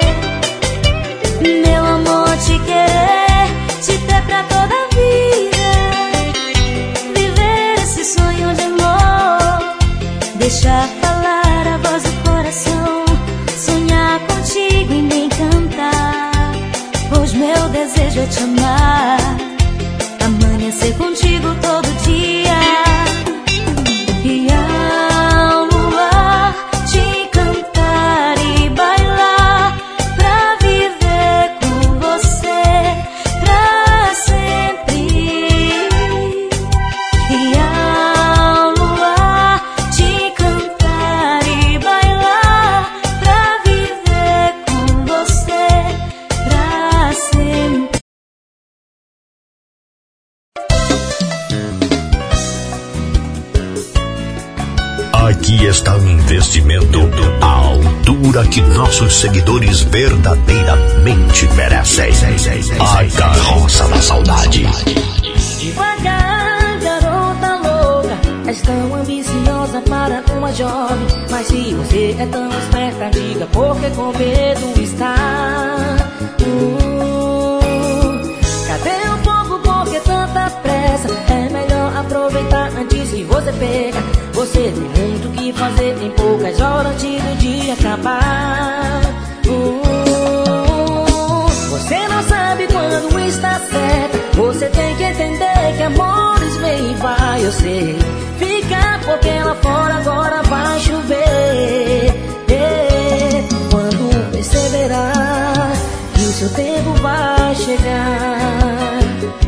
Meu amor, te querer, te ter pra toda a vida, viver esse sonho de amor, deixar falar a voz do coração, sonhar contigo e me encantar. Pois meu desejo é te amar, amanhecer contigo todo dia. E ao luar te cantar e bailar, pra viver com você pra sempre. E ao luar te cantar e bailar, pra viver com você pra sempre. Aqui está um investimento à altura que nossos seguidores verdadeiramente merecem. A carroça da saudade. Devagar, garota louca, és tão ambiciosa para uma jovem. Mas se você é tão esperta, diga por que com medo está. Uh, cadê o fogo, por que tanta pressa? É melhor aproveitar antes que você pega. Você tem muito o que fazer, tem poucas horas antes do dia acabar. Uh, você não sabe quando está certa, você tem que entender que amores vem e vai. Eu sei, fica porque lá fora agora vai chover. É, quando perceberá que o seu tempo vai chegar.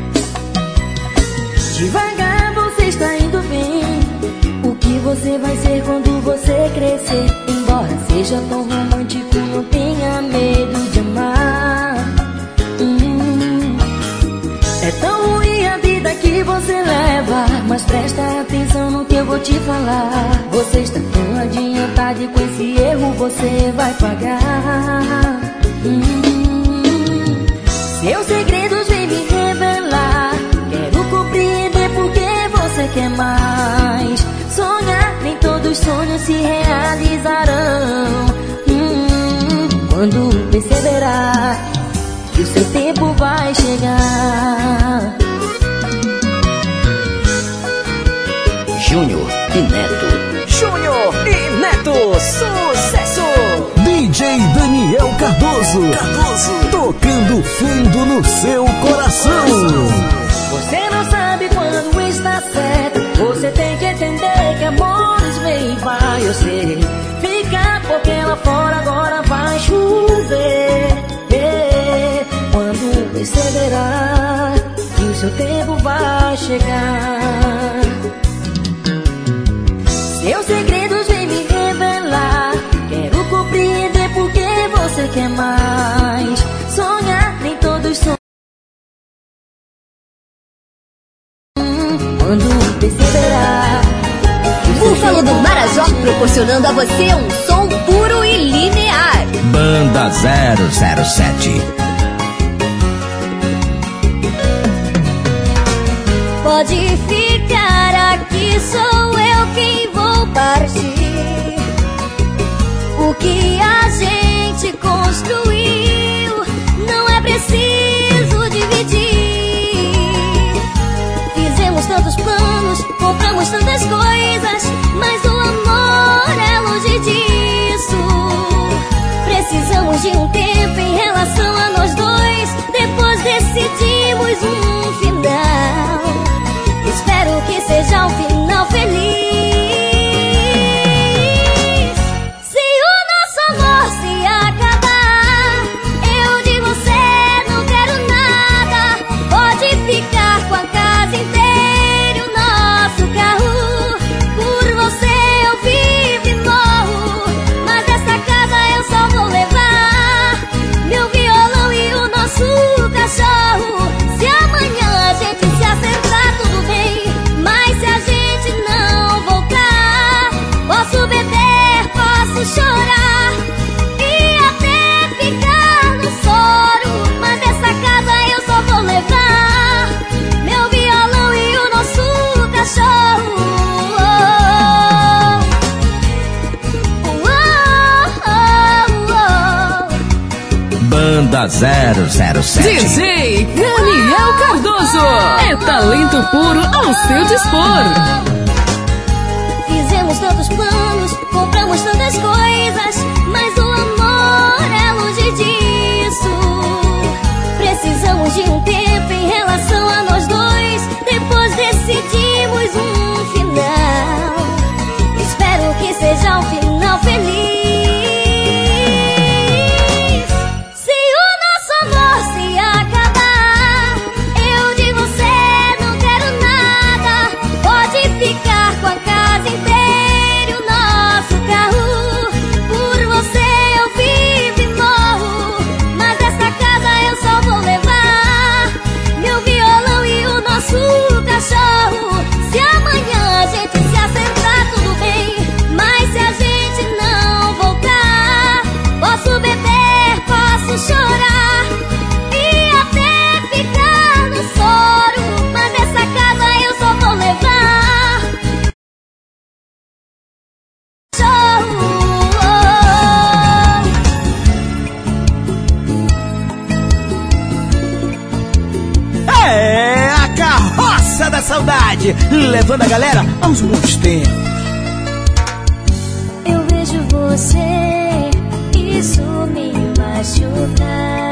Devagar você está indo bem. O que você vai ser quando você crescer? Embora seja tão romântico, não tenha medo de amar. hum, É tão ruim a vida que você leva, mas presta atenção no que eu vou te falar. Você está tão adiantado e com esse erro você vai pagar. hum, Seus segredos vem me revelar. Quero compreender porque você quer mais. Sonhar, nem todos os sonhos se realizarão. hum, Quando perceberá que o seu tempo vai chegar. Júnior e Neto. Júnior muito sucesso! D J Daniel Cardoso, Cardoso, tocando fundo no seu coração. Você não sabe quando está certo, você tem que entender que amores vem e vai. Eu sei, fica porque lá fora agora vai chover. É, quando perceberá que o seu tempo vai chegar. Seus segredos vem me revelar, quero compreender porque você quer mais. Sonhar nem todos sonham. Quando perceberá. Búfalo do Marajó proporcionando a você um som puro e linear. Banda zero zero sete. Pode ficar aqui, sou eu quem vou partir. O que a gente construiu não é preciso dividir. Fizemos tantos planos, compramos tantas coisas, mas o amor é longe disso. Precisamos de um tempo em relação a nós dois, depois decidimos um final. Espero que seja um final feliz. Se o nosso amor se acabar, eu de você não quero nada. Pode ficar com a casa inteira e o nosso carro. Por você eu vivo e morro, mas essa casa eu só vou levar meu violão e o nosso cachorro. Se amanhã a gente se acertar, tudo bem, mas se a gente não voltar, posso beber, posso chorar e até ficar no soro, mas dessa casa eu só vou levar meu violão e o nosso cachorro. Banda zero zero sete. D J Daniel Cardoso. É talento puro ao seu dispor. Fizemos tantos planos, compramos tantas coisas, mas o amor é longe disso. Precisamos de um tempo em relação a nós dois, depois decidimos um final. Espero que seja um final feliz. Se o nosso amor se acabar, eu de você não quero nada. Pode ficar com a casa inteira e o nosso carro. Por você eu vivo e morro, mas essa casa eu só vou levar meu violão e o nosso cachorro. Se amanhã a gente se acertar, tudo bem, mas se a gente não voltar, posso beber, posso chorar e até ficar no soro, mas dessa casa eu só vou levar É a carroça da saudade, levando a galera aos bons tempos. Eu vejo você, isso me machuca.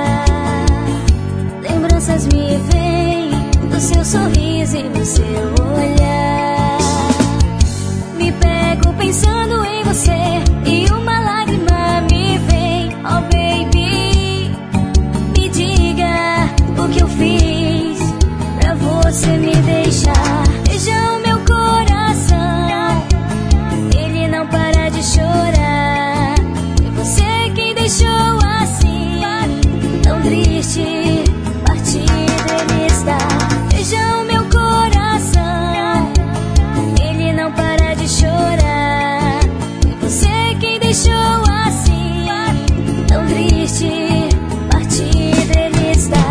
Lembranças me vêm do seu sorriso e do seu olhar. Me pego pensando em você e uma lágrima me vem. Oh baby, me diga o que eu fiz pra você me deixar. Veja o meu coração, ele não para de chorar. Foi você quem deixou assim, tão triste, partido ele está. Veja o meu coração, ele não para de chorar. Foi você quem deixou assim, tão triste, partido ele está.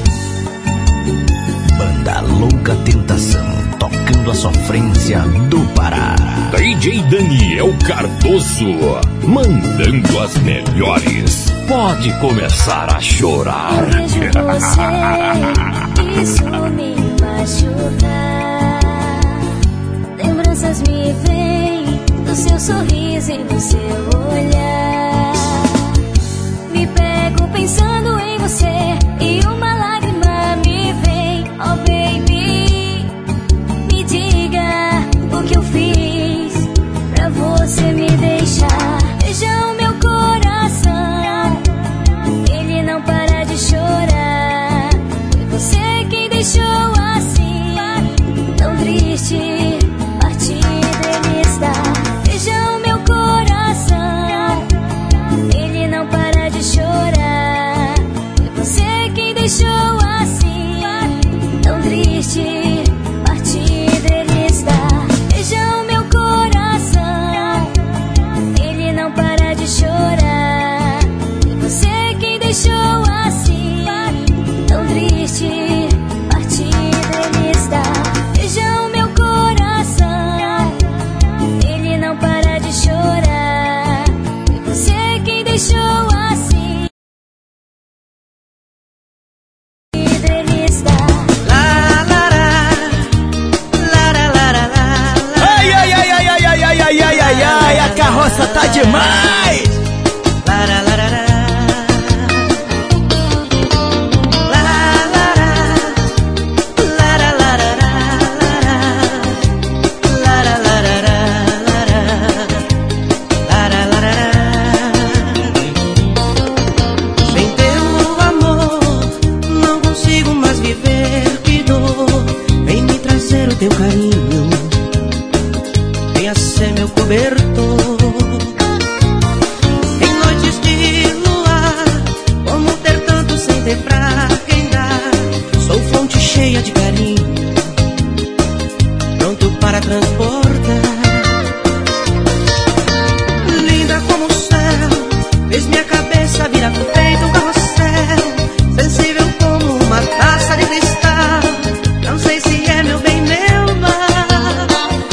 Banda Louca Tentação, tocando a sofrência do Pará. D J Daniel Cardoso, mandando as melhores. Pode começar a chorar. Eu vejo você, isso me machuca. Lembranças me vêm do seu sorriso e do seu olhar. Me pego pensando em você e uma lágrima me vem. Oh baby, me diga o que eu fiz pra você me deixar. Veja o meu coração, ele não para de chorar. Foi você quem deixou assim, tão triste, partido ele está. Veja o meu coração, ele não para de chorar. Foi você quem deixou assim, tão triste, partido ele está. Veja o meu coração, ele não para de chorar. Foi você quem deixou assim, tão triste, partido ele está. Veja o meu coração, ele não para de chorar. Foi você quem deixou assim, ele está. Ai, ai, ai, ai, ai, ai, ai, ai, ai, ai, ai, a carroça tá demais! Sem teu amor, não consigo mais viver. Que dor, vem me trazer o teu carinho, venha ser meu cobertor. Em noites de luar, como ter tanto sem ter pra quem dar. Sou fonte cheia de carinho, pronto para transportar. Linda como o céu, fez minha cabeça virar feito um carrossel. Sensível como uma taça de cristal, não sei se é meu bem, meu mal.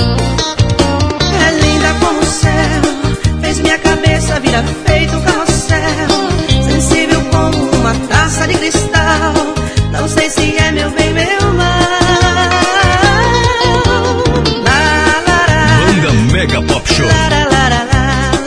É linda como o céu, fez minha cabeça virar feito um carrossel. Sensível como uma taça de cristal, não sei se é meu bem, meu mal. Lá, lá, lá. Banda Mega Pop Show. Lá, lá, lá, lá, lá.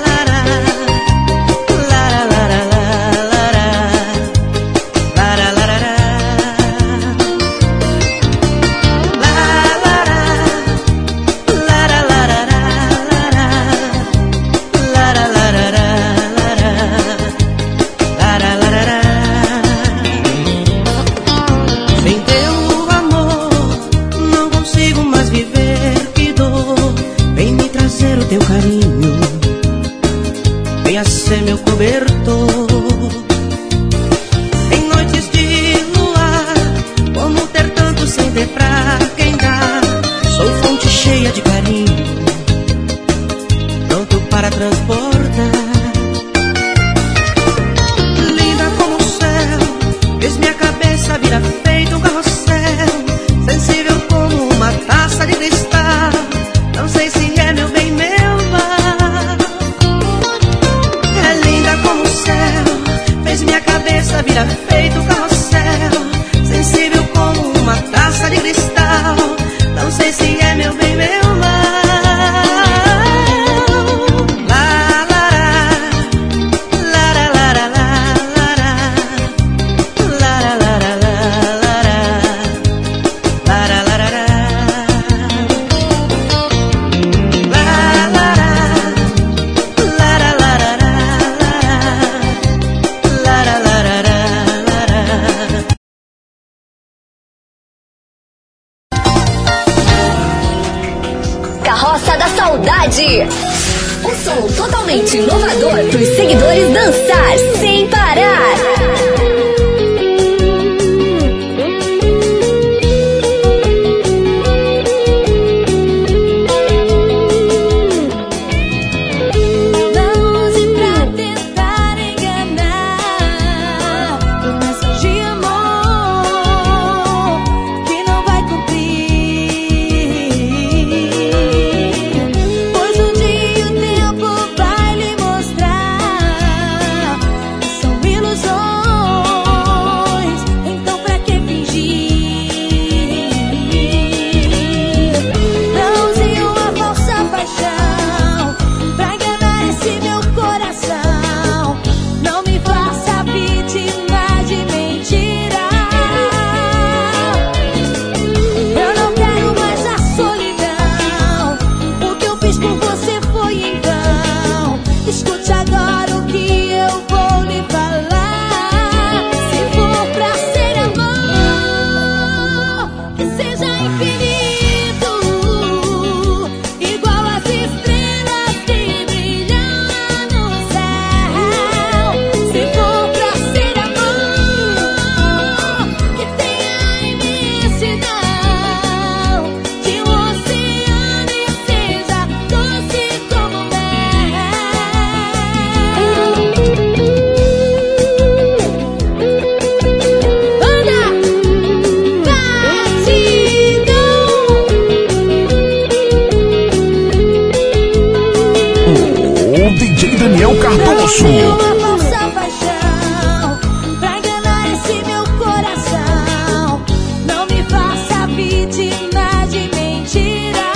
Sem teu amor, não consigo mais viver. Que dor, vem me trazer o teu carinho, venha ser meu cobertor. Em noites de luar, como ter tanto sem ter pra quem dar. Sou fonte cheia de carinho, pronto para transportar. Linda como o céu, fez minha cabeça virar feito um carrossel. Sensível como uma taça de cristal, não sei se é meu bem, meu mal. É linda como o céu, fez minha cabeça virar feito um carrossel. Sensível como uma taça de cristal, não sei se é meu bem, meu mal. Lá, lá, lá, lá, lá, lá, lá, lá, lá, lá, lá, lá, lá, lá, lá, lá, lá. Carroça da Saudade. Um som totalmente inovador para os seguidores dançar sem parar. Não use pra tentar enganar promessas de amor que não vai cumprir. Pois um dia o tempo vai lhe mostrar que são ilusões. com D J Daniel Cardoso. Uma falsa paixão pra enganar esse meu coração. Não me faça vítima de mentira.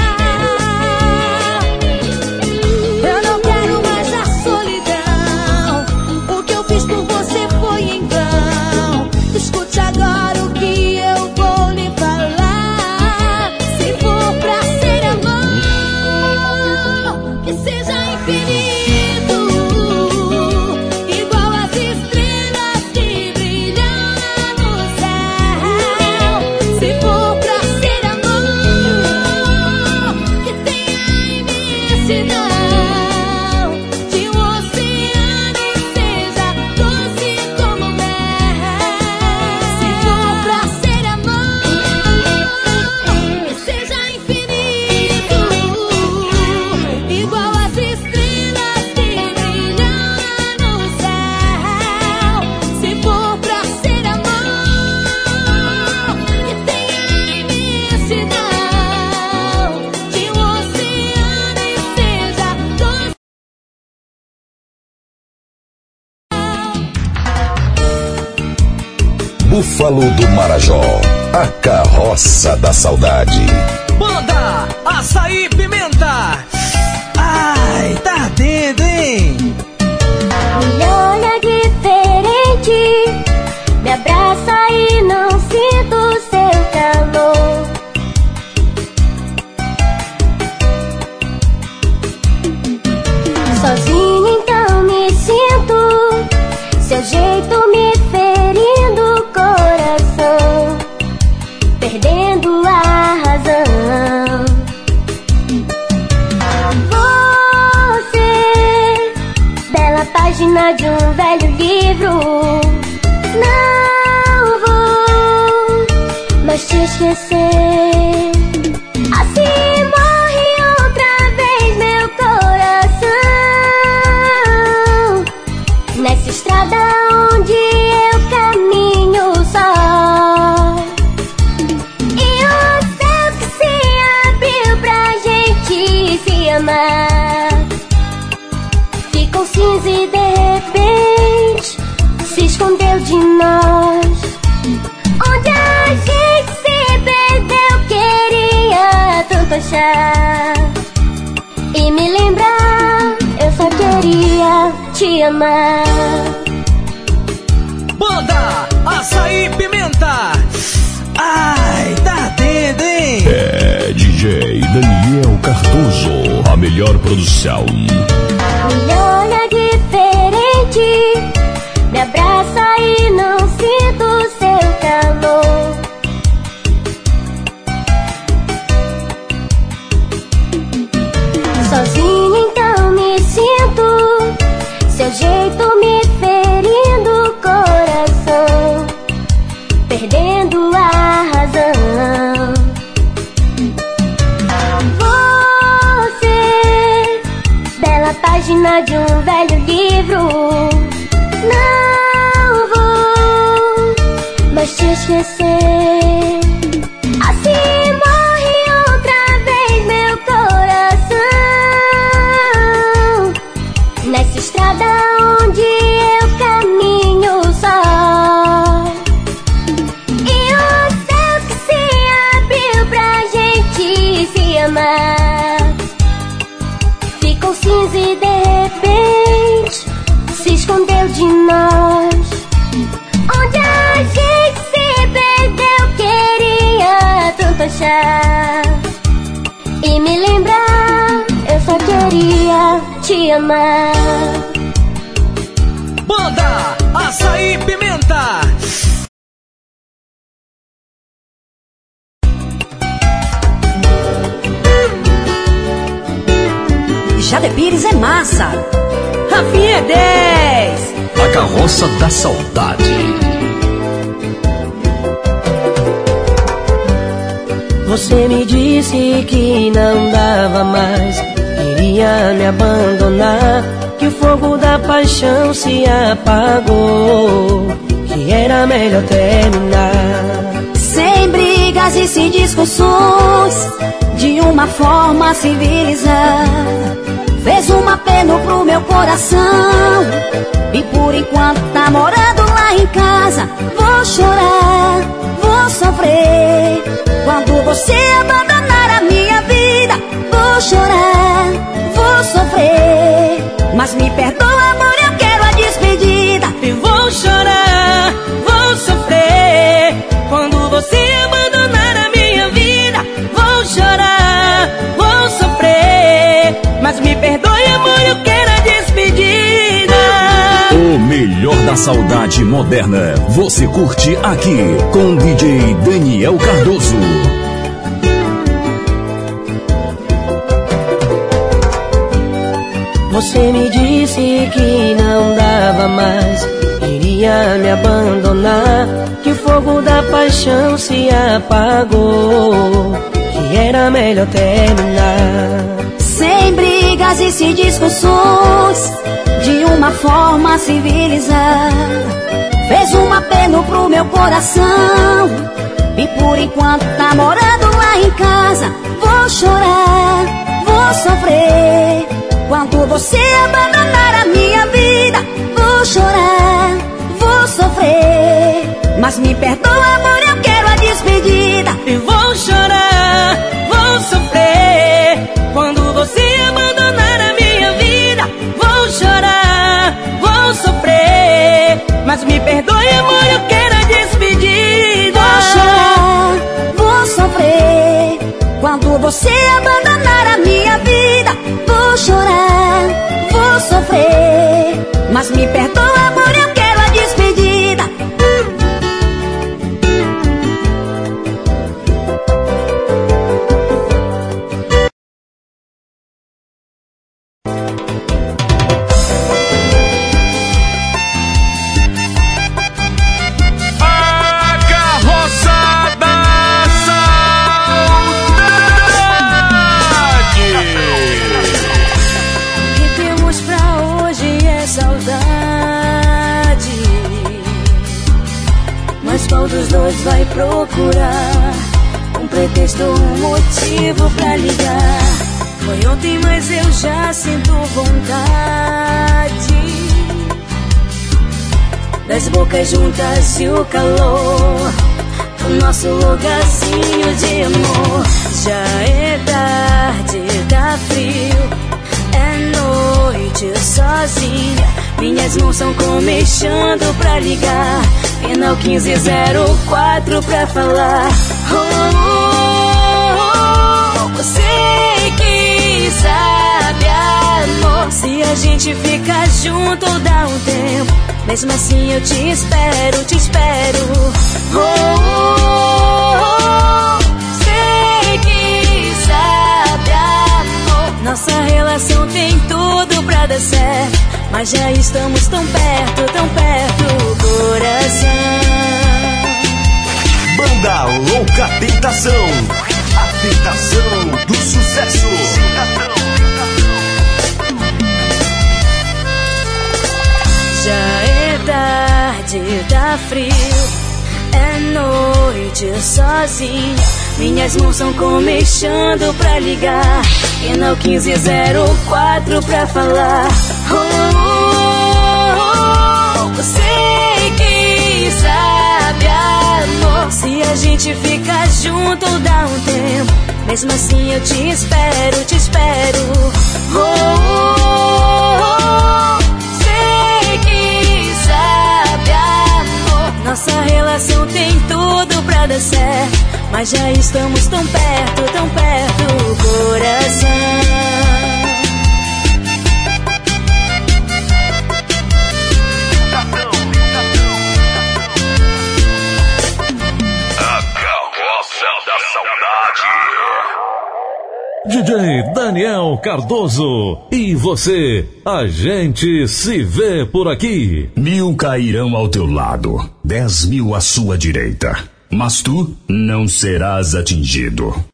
Eu não quero mais a solidão. O que eu fiz por você foi em vão. Escute agora o que eu vou lhe falar. Se for pra ser amor, que seja infinito, igual as estrelas que brilham lá no céu. Se for pra ser amor, que tenha imensidão de um oceano e seja doce como mel. Se for pra ser amor, que seja infinito, igual as estrelas que brilham lá no céu. Se for pra ser amor, que tenha imensidão de um oceano e seja doce. Búfalo do Marajó, a carroça da saudade. Banda Açaí Pimenta. Ai, tá ardendo, hein? Me olha diferente, me abraça e não sinto seu calor. Sozinha então me sinto, seu jeito me ferindo o coração, perdendo a razão. Você, bela página de um velho livro, não vou mais te esquecer. Assim morre outra vez meu coração, nessa estrada onde eu caminho só. E o céu que se abriu pra gente se amar ficou cinza e de repente se escondeu de nós. Onde a gente se perdeu, queria tanto achar e me lembrar. Eu só queria te amar. Banda Açaí Pimenta. Ai, tá ardendo, hein? É D J Daniel Cardoso, a melhor produção. Me olha diferente, me abraça e não sinto seu calor. Sozinha então me sinto, seu jeito me ferindo o coração, perdendo a razão. Você, bela página de um velho livro, não vou mais te esquecer. Assim morre outra vez meu coração, nessa estrada onde eu caminho só. E o céu que se abriu pra gente se amar ficou cinza e de repente se escondeu de nós. Onde a gente se perdeu, queria tanto achar e me lembrar. Eu só queria te amar. Banda Açaí Pimenta. Jade Pires é massa. Rafinha é dez. A carroça da saudade. Você me disse que não dava mais, queria me abandonar, que o fogo da paixão se apagou, que era melhor terminar. Sem brigas e sem discussões, de uma forma civilizada. fez um apelo pro meu coração. E por enquanto tá morando lá em casa. Vou chorar, vou sofrer quando você abandonar a minha vida. Vou chorar, vou sofrer, mas me perdoa, amor, eu quero a despedida. E vou chorar, vou sofrer quando você abandonar a minha vida. Vou chorar, vou sofrer, mas me perdoe, amor, eu quero a despedida. O melhor da saudade moderna você curte aqui com o D J Daniel Cardoso. Você me disse que não dava mais, iria me abandonar, que o fogo da paixão se apagou, que era melhor terminar. Sem brigas e sem discussões, de uma forma civilizada. Fez um apelo pro meu coração. E por enquanto tá morando lá em casa. Vou chorar, vou sofrer quando você abandonar a minha vida. Vou chorar, vou sofrer, mas me perdoa, amor, eu quero a despedida. E vou chorar, vou sofrer quando você abandonar a minha vida. Vou chorar, vou sofrer, mas me perdoe, amor, eu quero a despedida. Vou chorar, vou sofrer quando você abandonar a minha vida. Vou chorar, vou sofrer, mas me perdoa, amor, eu quero a despedida. Qual dos dois vai procurar um pretexto, um motivo pra ligar? Foi ontem, mas eu já sinto vontade das bocas juntas e o calor do nosso lugarzinho de amor. Já é tarde, tá frio, é noite sozinha. Minhas mãos estão começando pra ligar. Final quinze zero quatro pra falar. Oh, oh, oh, você que sabe, amor, se a gente ficar junto dá um tempo. Mesmo assim eu te espero, te espero. Oh, oh, oh, sei que sabe, amor, nossa relação tem tudo pra dar certo, mas já estamos tão perto, tão perto, coração. Banda Louca Tentação, a tentação do sucesso. Já é tarde, tá frio, é noite sozinha. Minhas mãos estão começando pra ligar. Final quinze zero quatro pra falar. Oh, oh, oh, você que sabe, amor, se a gente ficar junto dá um tempo. Mesmo assim eu te espero, te espero. Oh, oh, oh, sei que sabe, amor, nossa relação tem tudo pra dar certo, mas já estamos tão perto, tão perto, coração. D J Daniel Cardoso. E você? A gente se vê por aqui. Mil cairão ao teu lado, dez mil à sua direita, mas tu não serás atingido.